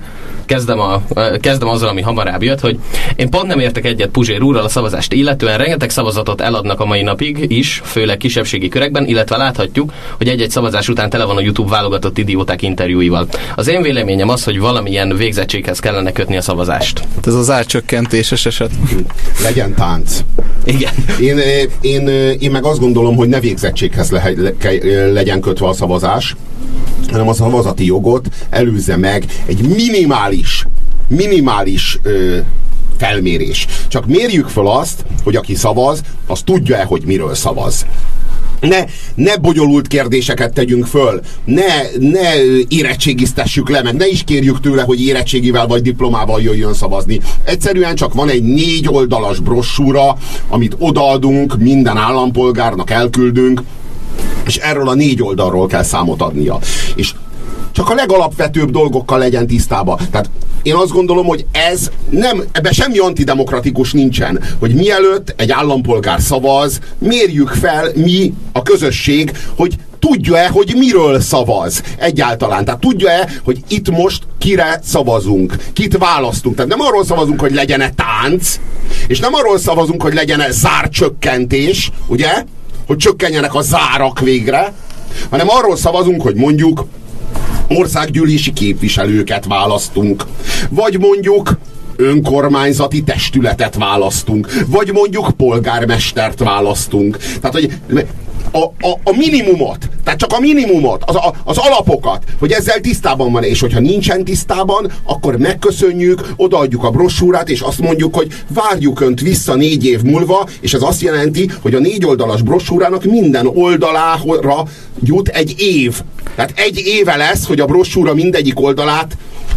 kezdem, a, kezdem azzal, ami hamarabb jött, hogy én pont nem értek egyet Puzsér úrral a szavazást illetően, rengeteg szavazatot eladnak a mai napig is, főleg kisebbségi körekben, illetve láthatjuk, hogy egy-egy szavazás után tele van a YouTube válogatott idióták interjúival. Az én véleményem az, hogy valamilyen végzettséghez kellene kötni a szavazást. Ez az árcsökkentéses eset. Legyen tánc. Igen. Én, én, én meg azt gondolom, hogy ne végzettséghez le, le, legyen kötve a szavazás, hanem a szavazati jogot előzze meg egy minimális, minimális ö, felmérés. Csak mérjük fel azt, hogy aki szavaz, az tudja-e, hogy miről szavaz. Ne, ne bonyolult kérdéseket tegyünk föl, ne, ne érettségiztessük le, meg ne is kérjük tőle, hogy érettségivel vagy diplomával jöjjön szavazni. Egyszerűen csak van egy négy oldalas brossúra, amit odaadunk, minden állampolgárnak elküldünk, és erről a négy oldalról kell számot adnia. És csak a legalapvetőbb dolgokkal legyen tisztában. Tehát én azt gondolom, hogy ez nem, ebben semmi antidemokratikus nincsen, hogy mielőtt egy állampolgár szavaz, mérjük fel mi, a közösség, hogy tudja-e, hogy miről szavaz egyáltalán. Tehát tudja-e, hogy itt most kire szavazunk, kit választunk. Tehát nem arról szavazunk, hogy legyen-e tánc, és nem arról szavazunk, hogy legyen-e zárcsökkentés, ugye? Hogy csökkenjenek a zárak végre, hanem arról szavazunk, hogy mondjuk országgyűlési képviselőket választunk, vagy mondjuk önkormányzati testületet választunk, vagy mondjuk polgármestert választunk. Tehát, hogy a, a, a minimumot, tehát csak a minimumot, az, a, az alapokat, hogy ezzel tisztában van, és hogyha nincsen tisztában, akkor megköszönjük, odaadjuk a brossúrát, és azt mondjuk, hogy várjuk önt vissza négy év múlva, és ez azt jelenti, hogy a négy oldalas brossúrának minden oldalára jut egy év. Tehát egy éve lesz, hogy a brossúra mindegyik oldalát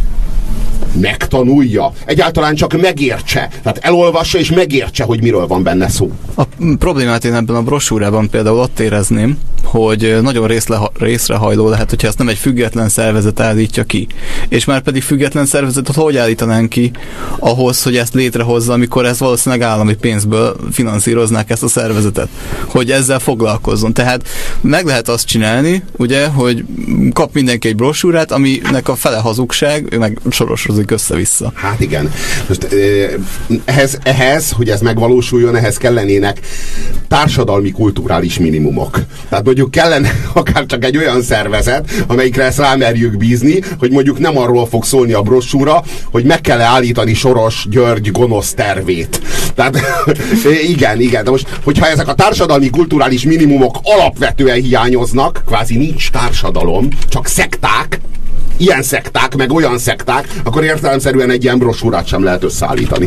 megtanulja, egyáltalán csak megértse. Tehát elolvassa és megértse, hogy miről van benne szó. A problémát én ebben a brossúrában például ott érezném, hogy nagyon részle, részrehajló lehet, hogyha ezt nem egy független szervezet állítja ki. És már pedig független szervezetet hogy állítanánk ki ahhoz, hogy ezt létrehozza, amikor ezt valószínűleg állami pénzből finanszíroznák ezt a szervezetet, hogy ezzel foglalkozzon. Tehát meg lehet azt csinálni, ugye, hogy kap mindenki egy brossúrát, aminek a fele hazugság, ő meg sorosrozik össze-vissza. Hát igen. Most ehhez, ehhez, hogy ez megvalósuljon, ehhez kellenének társadalmi kulturális minimumok. Tehát mondjuk kellene akár csak egy olyan szervezet, amelyikre ezt rámerjük bízni, hogy mondjuk nem arról fog szólni a brossúra, hogy meg kell állítani Soros György gonosz tervét. Tehát igen, igen. De most, hogyha ezek a társadalmi kulturális minimumok alapvetően hiányoznak, kvázi nincs társadalom, csak szekták, ilyen szekták, meg olyan szekták, akkor értelemszerűen egy ilyen brossúrát sem lehet összeállítani.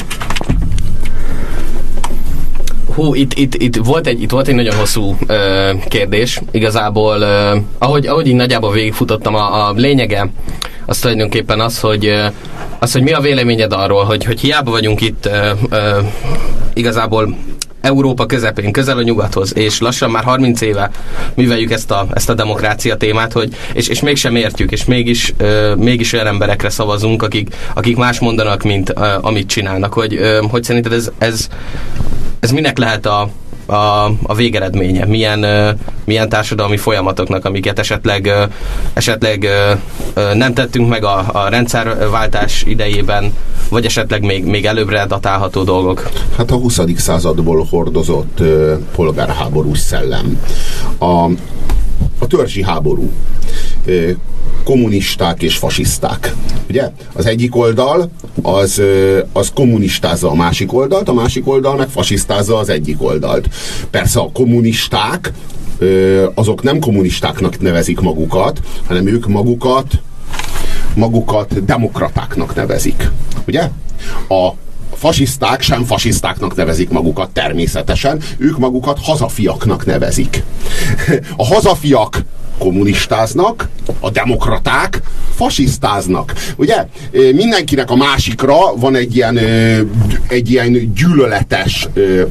Hú, itt, itt, itt, volt egy, itt volt egy nagyon hosszú ö, kérdés. Igazából, ö, ahogy, ahogy így nagyjából végigfutottam, a, a lényege az tulajdonképpen az, hogy, ö, az, hogy mi a véleményed arról, hogy, hogy hiába vagyunk itt ö, ö, igazából Európa közepén, közel a nyugathoz, és lassan már harminc éve műveljük ezt a, ezt a demokrácia témát, hogy, és, és mégsem értjük, és mégis, ö, mégis olyan emberekre szavazunk, akik, akik más mondanak, mint ö, amit csinálnak. Hogy, ö, hogy szerinted ez, ez, ez minek lehet a, a, a végeredménye? Milyen, ö, milyen társadalmi folyamatoknak, amiket esetleg, ö, esetleg ö, ö, nem tettünk meg a, a rendszerváltás idejében, vagy esetleg még, még előbbre datálható dolgok? Hát a huszadik századból hordozott ö, polgárháborús szellem. A, a törzsi háború. Ö, kommunisták és fasiszták. Ugye? Az egyik oldal az, az kommunistázza a másik oldalt, a másik oldal meg fasisztázza az egyik oldalt. Persze a kommunisták azok nem kommunistáknak nevezik magukat, hanem ők magukat magukat demokratáknak nevezik. Ugye? A fasiszták sem fasisztáknak nevezik magukat természetesen, ők magukat hazafiaknak nevezik. A hazafiak kommunistáznak, a demokraták fasisztáznak. Ugye? Mindenkinek a másikra van egy ilyen, egy ilyen gyűlöletes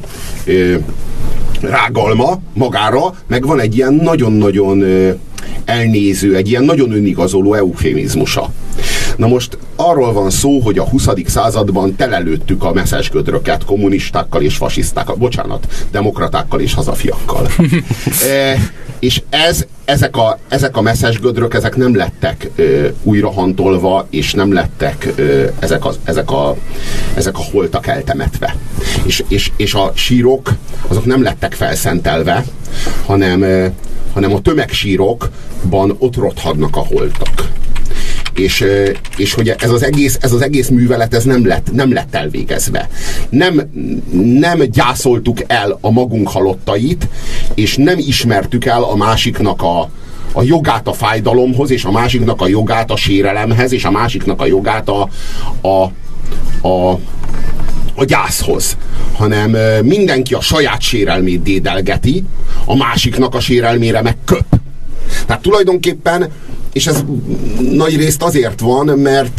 rágalma magára, meg van egy ilyen nagyon-nagyon elnéző, egy ilyen nagyon önigazoló eufémizmusa. Na most arról van szó, hogy a huszadik században telelőttük a messzesgödröket kommunistákkal és fasisztákkal, bocsánat, demokratákkal és hazafiakkal. e, és ez, ezek a, ezek a messzes gödrök, ezek nem lettek ö, újrahantolva, és nem lettek ö, ezek, a, ezek, a, ezek a holtak eltemetve. És, és, és a sírok, azok nem lettek felszentelve, hanem, ö, hanem a tömegsírokban ott rothadnak a holtak. És, és hogy ez az egész, ez az egész művelet ez nem lett, nem lett elvégezve. Nem, nem gyászoltuk el a magunk halottait, és nem ismertük el a másiknak a, a jogát a fájdalomhoz, és a másiknak a jogát a sérelemhez, és a másiknak a jogát a, a, a, a gyászhoz. Hanem mindenki a saját sérelmét dédelgeti, a másiknak a sérelmére meg köp. Tehát tulajdonképpen, és ez nagy részt azért van, mert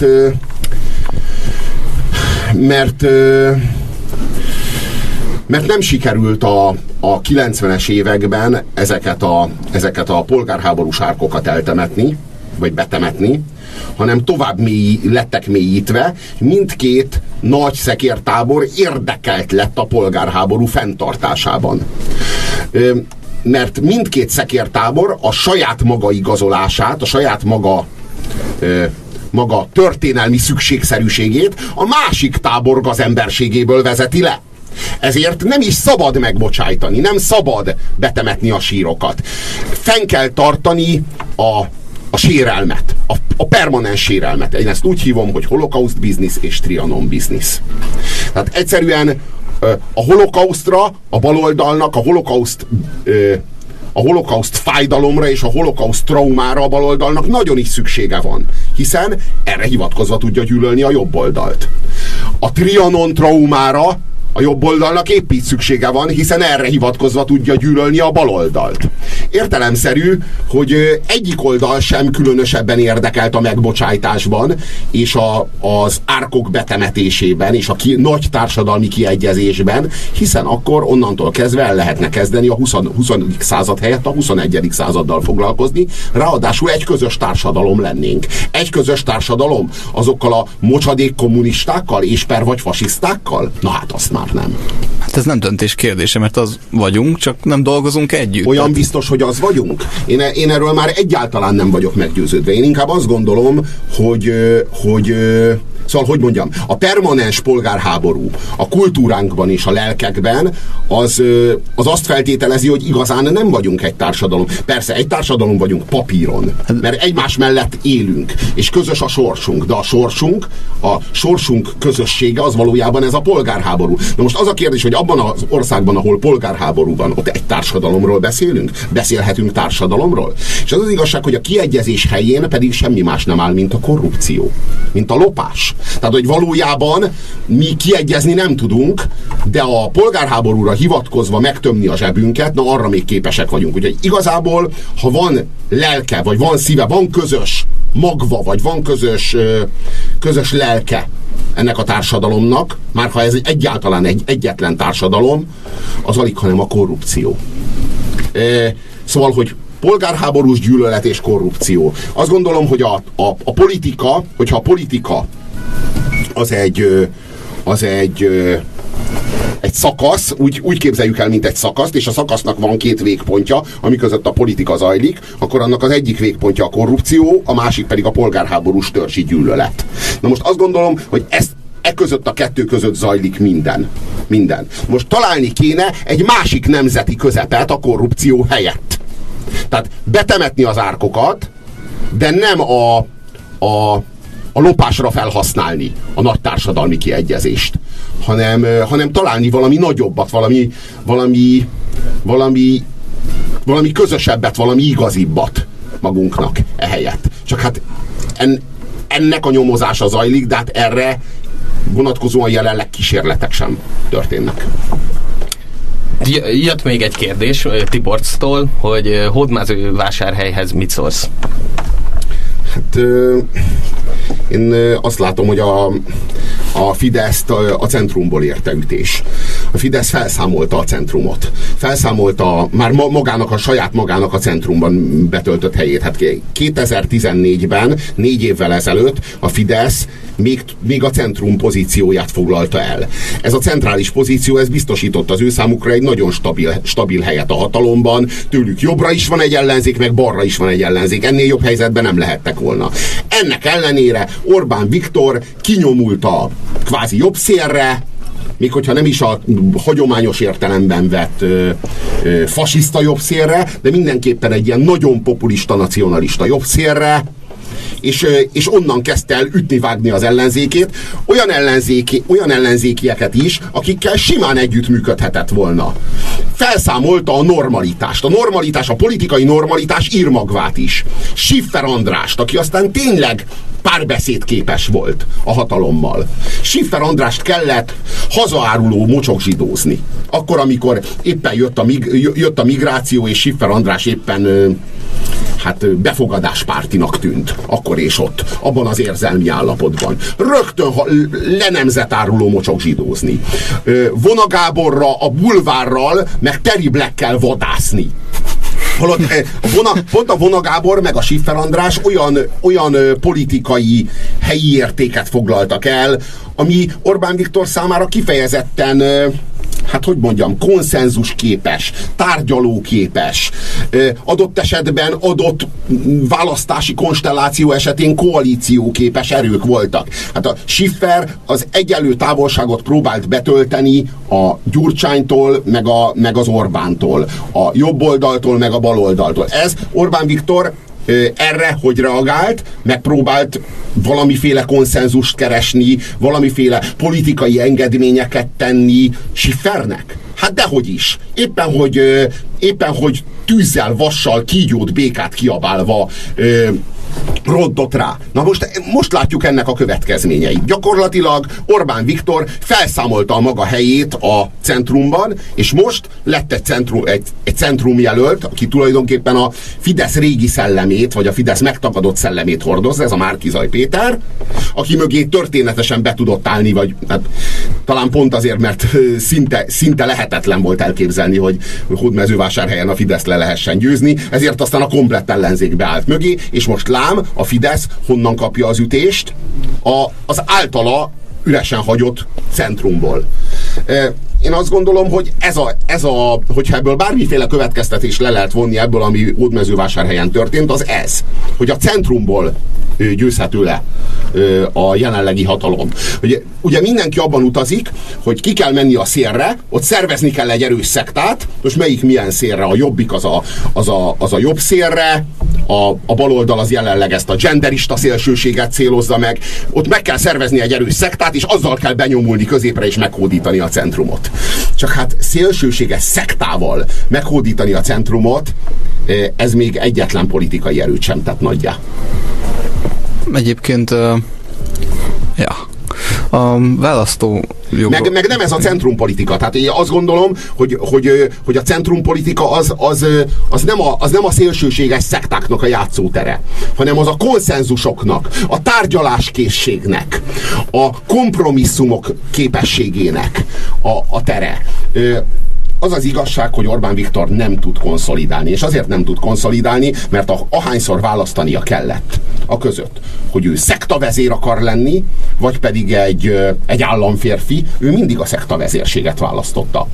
mert mert nem sikerült a, a kilencvenes években ezeket a, ezeket a polgárháborús árkokat eltemetni, vagy betemetni, hanem tovább mély, lettek mélyítve, mindkét nagy szekértábor érdekelt lett a polgárháború fenntartásában. Mert mindkét szekértábor a saját maga igazolását, a saját maga, ö, maga történelmi szükségszerűségét a másik tábor gazemberségéből vezeti le. Ezért nem is szabad megbocsájtani, nem szabad betemetni a sírokat. Fenn kell tartani a, a sérelmet, a, a permanens sérelmet. Én ezt úgy hívom, hogy holokauszt biznisz és Trianon biznisz. Tehát egyszerűen a holokausztra, a baloldalnak a holokauszt a holokauszt fájdalomra és a holokauszt traumára a baloldalnak nagyon is szüksége van, hiszen erre hivatkozva tudja gyűlölni a jobboldalt. A Trianon traumára a jobboldalnak épp így szüksége van, hiszen erre hivatkozva tudja gyűlölni a baloldalt. Értelemszerű, hogy egyik oldal sem különösebben érdekelt a megbocsájtásban, és a, az árkok betemetésében, és a ki, nagy társadalmi kiegyezésben, hiszen akkor onnantól kezdve el lehetne kezdeni a huszadik század helyett a huszonegyedik századdal foglalkozni, ráadásul egy közös társadalom lennénk. Egy közös társadalom azokkal a mocsadék kommunistákkal és per vagy fasisztákkal? Na hát azt már nem. Hát ez nem döntés kérdése, mert az vagyunk, csak nem dolgozunk együtt. Olyan biztos, hogy az vagyunk? Én, én erről már egyáltalán nem vagyok meggyőződve. Én inkább azt gondolom, hogy, hogy szóval, hogy mondjam, a permanens polgárháború a kultúránkban és a lelkekben az, az azt feltételezi, hogy igazán nem vagyunk egy társadalom. Persze, egy társadalom vagyunk papíron, mert egymás mellett élünk, és közös a sorsunk, de a sorsunk, a sorsunk közössége az valójában ez a polgárháború. Na most az a kérdés, hogy abban az országban, ahol polgárháború van, ott egy társadalomról beszélünk? Beszélhetünk társadalomról? És az az igazság, hogy a kiegyezés helyén pedig semmi más nem áll, mint a korrupció, mint a lopás. Tehát, hogy valójában mi kiegyezni nem tudunk, de a polgárháborúra hivatkozva megtömni a zsebünket, na arra még képesek vagyunk. Úgyhogy igazából, ha van lelke, vagy van szíve, van közös magva, vagy van közös, közös lelke ennek a társadalomnak, már ha ez egyáltalán egy egyetlen társadalom, az alig, hanem a korrupció. Szóval, hogy polgárháborús gyűlölet és korrupció. Azt gondolom, hogy a, a, a politika, hogyha a politika az egy, az egy, egy szakasz, úgy, úgy képzeljük el, mint egy szakaszt, és a szakasznak van két végpontja, ami között a politika zajlik, akkor annak az egyik végpontja a korrupció, a másik pedig a polgárháborús törzsi gyűlölet. Na most azt gondolom, hogy ezt e között a kettő között zajlik minden. Minden. Most találni kéne egy másik nemzeti közepet a korrupció helyett. Tehát betemetni az árkokat, de nem a, a, a lopásra felhasználni a nagy társadalmi kiegyezést, hanem, hanem találni valami nagyobbat, valami, valami, valami, valami közösebbet, valami igazibbat magunknak ehelyett. Csak hát en, ennek a nyomozása zajlik, de hát erre vonatkozóan jelenleg kísérletek sem történnek. Jött még egy kérdés Tiborctól, hogy Hódmezővásárhelyhez mit szólsz? Hát én azt látom, hogy a, a Fideszt a, a centrumból érte ütés. A Fidesz felszámolta a centrumot. Felszámolta már magának, a saját magának a centrumban betöltött helyét. Hát kétezer-tizennégyben, négy évvel ezelőtt a Fidesz még, még a centrum pozícióját foglalta el. Ez a centrális pozíció, ez biztosított az ő számukra egy nagyon stabil, stabil helyet a hatalomban. Tőlük jobbra is van egy ellenzék, meg balra is van egy ellenzék. Ennél jobb helyzetben nem lehettek volna. Ennek ellenére Orbán Viktor kinyomult a kvázi jobb szélre, még hogyha nem is a hagyományos értelemben vett ö, ö, fasiszta jobbszélre, de mindenképpen egy ilyen nagyon populista, nacionalista jobbszélre, és, és onnan kezdte el ütni-vágni az ellenzékét, olyan, ellenzéki, olyan ellenzékieket is, akikkel simán együttműködhetett volna. Felszámolta a normalitást. A normalitás, a politikai normalitás írmagvát is. Schiffer Andrást, aki aztán tényleg párbeszédképes volt a hatalommal. Schiffer Andrást kellett hazaáruló mocsokzsidózni. Akkor, amikor éppen jött a, mig- jött a migráció, és Schiffer András éppen hát befogadáspártinak tűnt. Akkor és ott. Abban az érzelmi állapotban. Rögtön ha, lenemzetáruló mocsokzsidózni. Vona Gáborra, a Bulvárral, meg Terry Blackkel vadászni. Holott, a Vona, pont a Vona Gábor meg a Schiffer András olyan, olyan politikai helyi értéket foglaltak el, ami Orbán Viktor számára kifejezetten, hát hogy mondjam, konszenzusképes, tárgyalóképes, adott esetben adott választási konstelláció esetén koalícióképes erők voltak. Hát a Schiffer az egyenlő távolságot próbált betölteni a Gyurcsánytól, meg, a, meg az Orbántól, a jobb oldaltól, meg a bal oldaltól. Ez Orbán Viktor erre hogy reagált, megpróbált valamiféle konszenzust keresni, valamiféle politikai engedményeket tenni Schiffernek? Hát dehogy is. Éppen, hogy, éppen, hogy tűzzel, vassal, kígyót, békát kiabálva roddott rá. Na most, most látjuk ennek a következményeit. Gyakorlatilag Orbán Viktor felszámolta a maga helyét a centrumban, és most lett egy, centrum, egy, egy centrumjelölt, aki tulajdonképpen a Fidesz régi szellemét, vagy a Fidesz megtagadott szellemét hordozza, ez a Márki-Zay Péter, aki mögé történetesen be tudott állni, vagy hát, talán pont azért, mert szinte, szinte lehetetlen volt elképzelni, hogy Hódmezővásárhelyen a Fidesz le lehessen győzni, ezért aztán a komplett ellenzék beállt mögé, és most lám, a Fidesz honnan kapja az ütést? A, az általa üresen hagyott centrumból. Én azt gondolom, hogy ez a, ez a, hogyha ebből bármiféle következtetés le lehet vonni ebből, ami Hódmezővásárhelyen történt, az ez, hogy a centrumból győzhető le a jelenlegi hatalom. Ugye, ugye mindenki abban utazik, hogy ki kell menni a szélre, ott szervezni kell egy erős szektát, most melyik milyen szélre? A Jobbik az a, az a, az a jobb szélre, a, a baloldal az jelenleg ezt a genderista szélsőséget célozza meg, ott meg kell szervezni egy erős szektát, és azzal kell benyomulni középre és meghódítani a centrumot. Csak hát szélsőséges szektával meghódítani a centrumot, ez még egyetlen politikai erőt sem tett nagyjá. Egyébként uh, ja, a választó jogok... meg, meg nem ez a centrumpolitika. Tehát én azt gondolom, hogy, hogy, hogy a centrumpolitika az, az, az, nem a, az nem a szélsőséges szektáknak a játszótere, hanem az a konszenzusoknak, a tárgyaláskészségnek, a kompromisszumok képességének a, a tere. Az az igazság, hogy Orbán Viktor nem tud konszolidálni, és azért nem tud konszolidálni, mert a, ahányszor választania kellett a között, hogy ő szektavezér akar lenni, vagy pedig egy, egy államférfi, ő mindig a szektavezérséget választotta.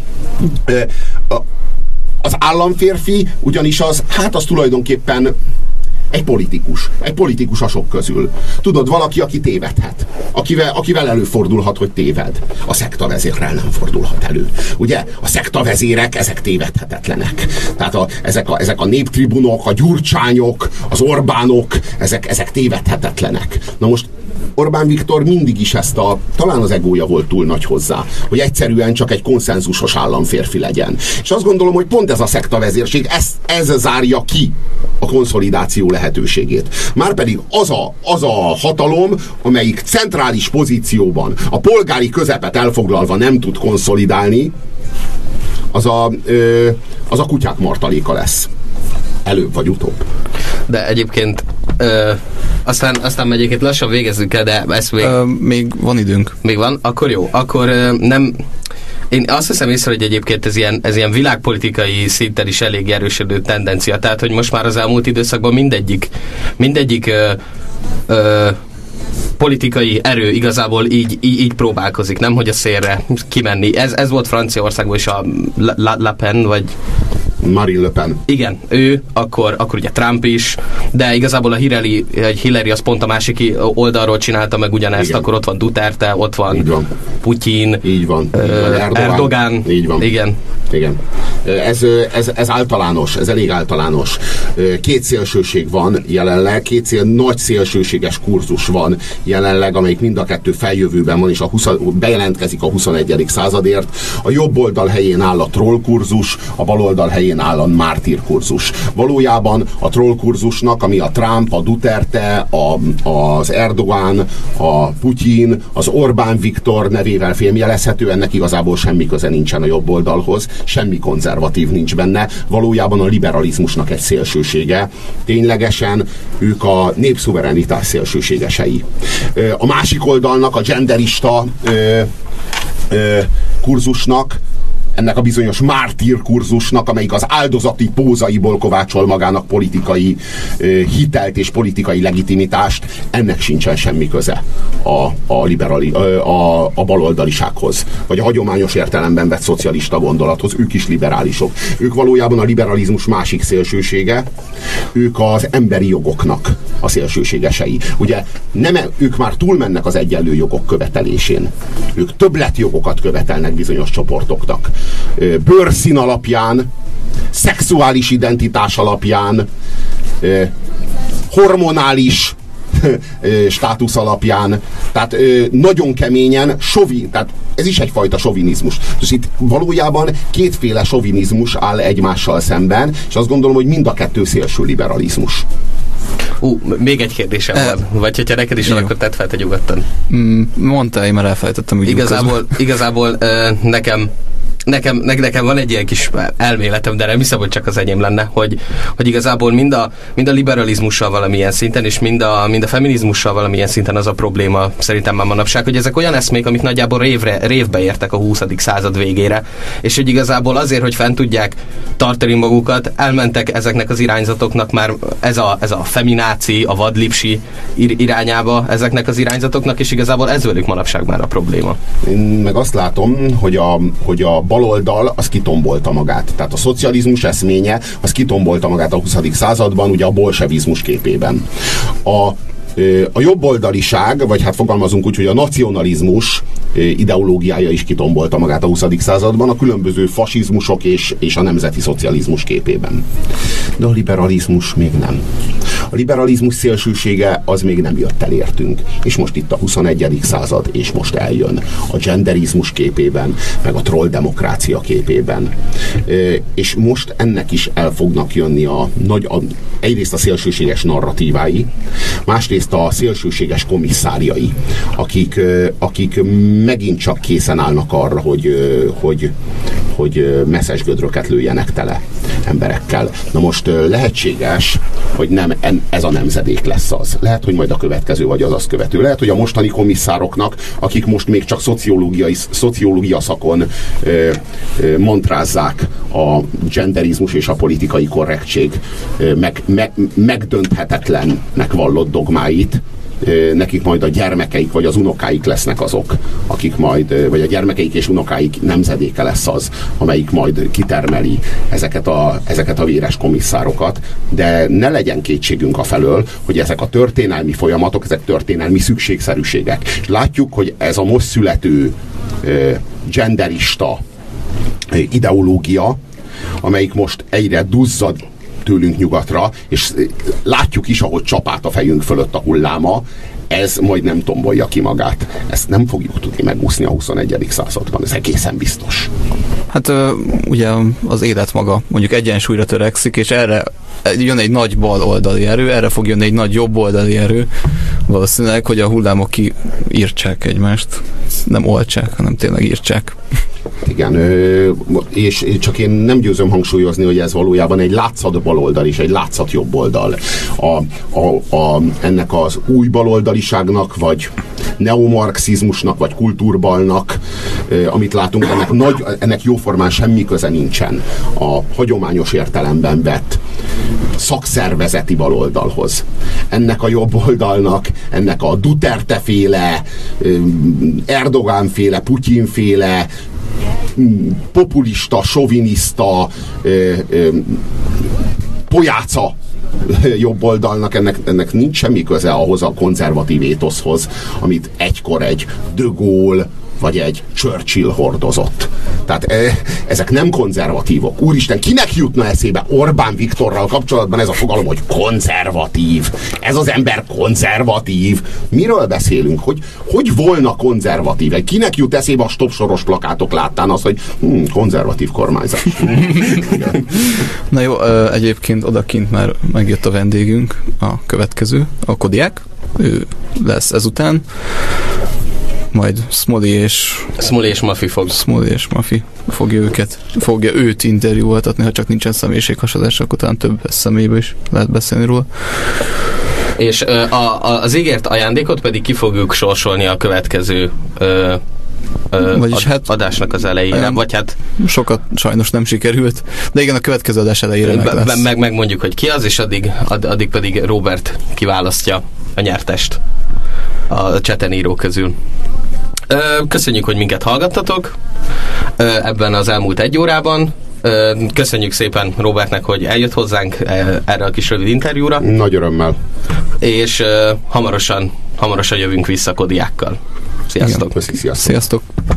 Az államférfi ugyanis az, hát az tulajdonképpen egy politikus. Egy politikus a sok közül. Tudod, valaki, aki tévedhet. Akivel, akivel előfordulhat, hogy téved. A szektavezérrel nem fordulhat elő. Ugye? A szektavezérek, ezek tévedhetetlenek. Tehát a, ezek, a, ezek a néptribunok, a Gyurcsányok, az Orbánok, ezek, ezek tévedhetetlenek. Na most Orbán Viktor mindig is ezt a, talán az egója volt túl nagy hozzá, hogy egyszerűen csak egy konszenzusos államférfi legyen. És azt gondolom, hogy pont ez a szektavezérség, ez, ez zárja ki a konszolidáció lehetőségét. Márpedig az a, az a hatalom, amelyik centrális pozícióban a polgári közepet elfoglalva nem tud konszolidálni, az a, ö, az a kutyák martaléka lesz. Előbb vagy utóbb. De egyébként ö, aztán, aztán egyébként lassan végezzük el, de ezt még... Ö, még van időnk. Még van? Akkor jó. Akkor ö, nem... Én azt hiszem észre, hogy egyébként ez ilyen, ez ilyen világpolitikai szinten is elég erősödő tendencia. Tehát, hogy most már az elmúlt időszakban mindegyik mindegyik ö, ö, politikai erő igazából így, így, így próbálkozik, nem hogy a szélre kimenni. Ez, ez volt Franciaországban is a Le, Le Pen, vagy Marine Le Pen. Igen, ő, akkor, akkor ugye Trump is, de igazából a Hillary, Hillary az pont a másik oldalról csinálta meg ugyanezt, igen. Akkor ott van Duterte, ott van, van. Putyin, így van, uh, így van. Erdogan. Erdogan. Így van. Igen. Igen. Ez, ez, ez általános, ez elég általános. Két szélsőség van jelenleg, két szél, nagy szélsőséges kurzus van jelenleg, amelyik mind a kettő feljövőben van, és a húsz, bejelentkezik a huszonegyedik századért. A jobb oldal helyén áll a troll kurzus, a bal oldal helyén áll a mártír kurzus. Valójában a troll kurzusnak, ami a Trump, a Duterte, a, az Erdogan, a Putyin, az Orbán Viktor nevével fémjelezhető, ennek igazából semmi köze nincsen a jobb oldalhoz, semmi konzervatív nincs benne, valójában a liberalizmusnak egy szélsősége. Ténylegesen ők a népszuverenitás szélsőségesei. A másik oldalnak, a genderista ö, ö, kurzusnak, ennek a bizonyos mártír kurzusnak, amelyik az áldozati pózaiból kovácsol magának politikai ö, hitelt és politikai legitimitást, ennek sincsen semmi köze a, a, liberali, ö, a, a baloldalisághoz, vagy a hagyományos értelemben vett szocialista gondolathoz. Ők is liberálisok. Ők valójában a liberalizmus másik szélsősége, ők az emberi jogoknak a szélsőségesei. Ugye nem, ők már túlmennek az egyenlő jogok követelésén. Ők többletjogokat követelnek bizonyos csoportoknak. Bőrszín alapján, szexuális identitás alapján, hormonális státusz alapján, tehát nagyon keményen sovi, tehát ez is egyfajta sovinizmus. És itt valójában kétféle sovinizmus áll egymással szemben, és azt gondolom, hogy mind a kettő szélső liberalizmus. Ú, uh, még egy kérdésem e, van. Vagy hogyha neked is van, akkor tedd fel, te nyugodtan. Mm, mondta, én már elfelejtettem. Igazából, igazából uh, nekem Nekem, ne, nekem van egy ilyen kis elméletem, de nem hiszem, hogy csak az enyém lenne, hogy, hogy igazából mind a, mind a liberalizmussal valamilyen szinten, és mind a, mind a feminizmussal valamilyen szinten az a probléma szerintem már manapság, hogy ezek olyan eszmék, amik nagyjából révre, révbe értek a huszadik század végére, és hogy igazából azért, hogy fent tudják tartani magukat, elmentek ezeknek az irányzatoknak már ez a, ez a femináci, a vadlipsi ir, irányába ezeknek az irányzatoknak, és igazából ez velük manapság már a probléma. Én meg azt látom, hogy a, hogy a baloldal az kitombolta magát. Tehát a szocializmus eszménye az kitombolta magát a huszadik században, ugye a bolsevizmus képében. A A jobboldaliság, vagy hát fogalmazunk úgy, hogy a nacionalizmus ideológiája is kitombolta magát a huszadik században, a különböző fasizmusok és, és a nemzeti szocializmus képében. De a liberalizmus még nem. A liberalizmus szélsősége az még nem jött el értünk. És most itt a huszonegyedik század, és most eljön a genderizmus képében, meg a trolldemokrácia képében. És most ennek is el fognak jönni a nagy, a, egyrészt a szélsőséges narratívái, másrészt a szélsőséges komisszáriai, akik, akik megint csak készen állnak arra, hogy, hogy, hogy messzes gödröket lőjenek tele emberekkel. Na most lehetséges, hogy nem ez a nemzedék lesz az. Lehet, hogy majd a következő vagy az azt követő. Lehet, hogy a mostani komisszároknak, akik most még csak szociológiai, szociológia szakon ö, ö, mantrázzák a genderizmus és a politikai korrektség ö, meg, me, megdönthetetlennek vallott dogmáit, nekik majd a gyermekeik vagy az unokáik lesznek azok, akik majd, vagy a gyermekeik és unokáik nemzedéke lesz az, amelyik majd kitermeli ezeket a, ezeket a véres komisszárokat, de ne legyen kétségünk afelől, hogy ezek a történelmi folyamatok, ezek történelmi szükségszerűségek. És látjuk, hogy ez a most születő genderista ideológia, amelyik most egyre duzzad tőlünk nyugatra, és látjuk is, ahogy csapát a fejünk fölött a hulláma, ez majd nem tombolja ki magát. Ezt nem fogjuk tudni megúszni a huszonegyedik században, ez egészen biztos. Hát ugye az élet maga mondjuk egyensúlyra törekszik, és erre jön egy nagy bal oldali erő, erre fog jönni egy nagy jobb oldali erő, valószínűleg, hogy a hullámok kiírtsák egymást. Nem oltsák, hanem tényleg írtsák. igen. És csak én nem győzöm hangsúlyozni, hogy ez valójában egy látszat baloldal és egy látszat jobboldal. A, a, a, ennek az új baloldaliságnak, vagy neomarxizmusnak, vagy kultúrbalnak, amit látunk, ennek, nagy, ennek jóformán semmi köze nincsen a hagyományos értelemben vett szakszervezeti baloldalhoz. Ennek a jobboldalnak, ennek a Duterte-féle, Erdogán-féle, Putyin-féle, populista, soviniszta, pojáca jobboldalnak ennek, ennek nincs semmi köze ahhoz a konzervatív étoszhoz, amit egykor egy De Gaulle vagy egy Churchill hordozott. Tehát e, ezek nem konzervatívok. Úristen, kinek jutna eszébe Orbán Viktorral kapcsolatban ez a fogalom, hogy konzervatív? Ez az ember konzervatív? Miről beszélünk? Hogy, hogy volna konzervatív? Kinek jut eszébe a stopsoros plakátok láttán az, hogy hm, konzervatív kormányzás? Na jó, egyébként odakint már megjött a vendégünk, a következő, a Kodiák. Ő lesz ezután. Majd Smoli és... Smoli és Mafi fog. Smoli és Mafi fogja őket, fogja őt interjúoltatni, ha csak nincsen személyiséghasadás, akkor talán több személyben is lehet beszélni róla. És ö, a, a, az ígért ajándékot pedig ki fogjuk sorsolni a következő ö, ö, Vagyis ad, hát, adásnak az elejére, olyan, vagy hát... Sokat sajnos nem sikerült, de igen, a következő adás elejére meg lesz. Be, meg, megmondjuk, hogy ki az, és addig, add, addig pedig Robert kiválasztja a nyertest a cseten író közül. Köszönjük, hogy minket hallgattatok ebben az elmúlt egy órában. Köszönjük szépen Robertnek, hogy eljött hozzánk erre a kis rövid interjúra. Nagy örömmel. És hamarosan, hamarosan jövünk vissza Kodiákkal. Sziasztok! Igen, sziasztok! Sziasztok.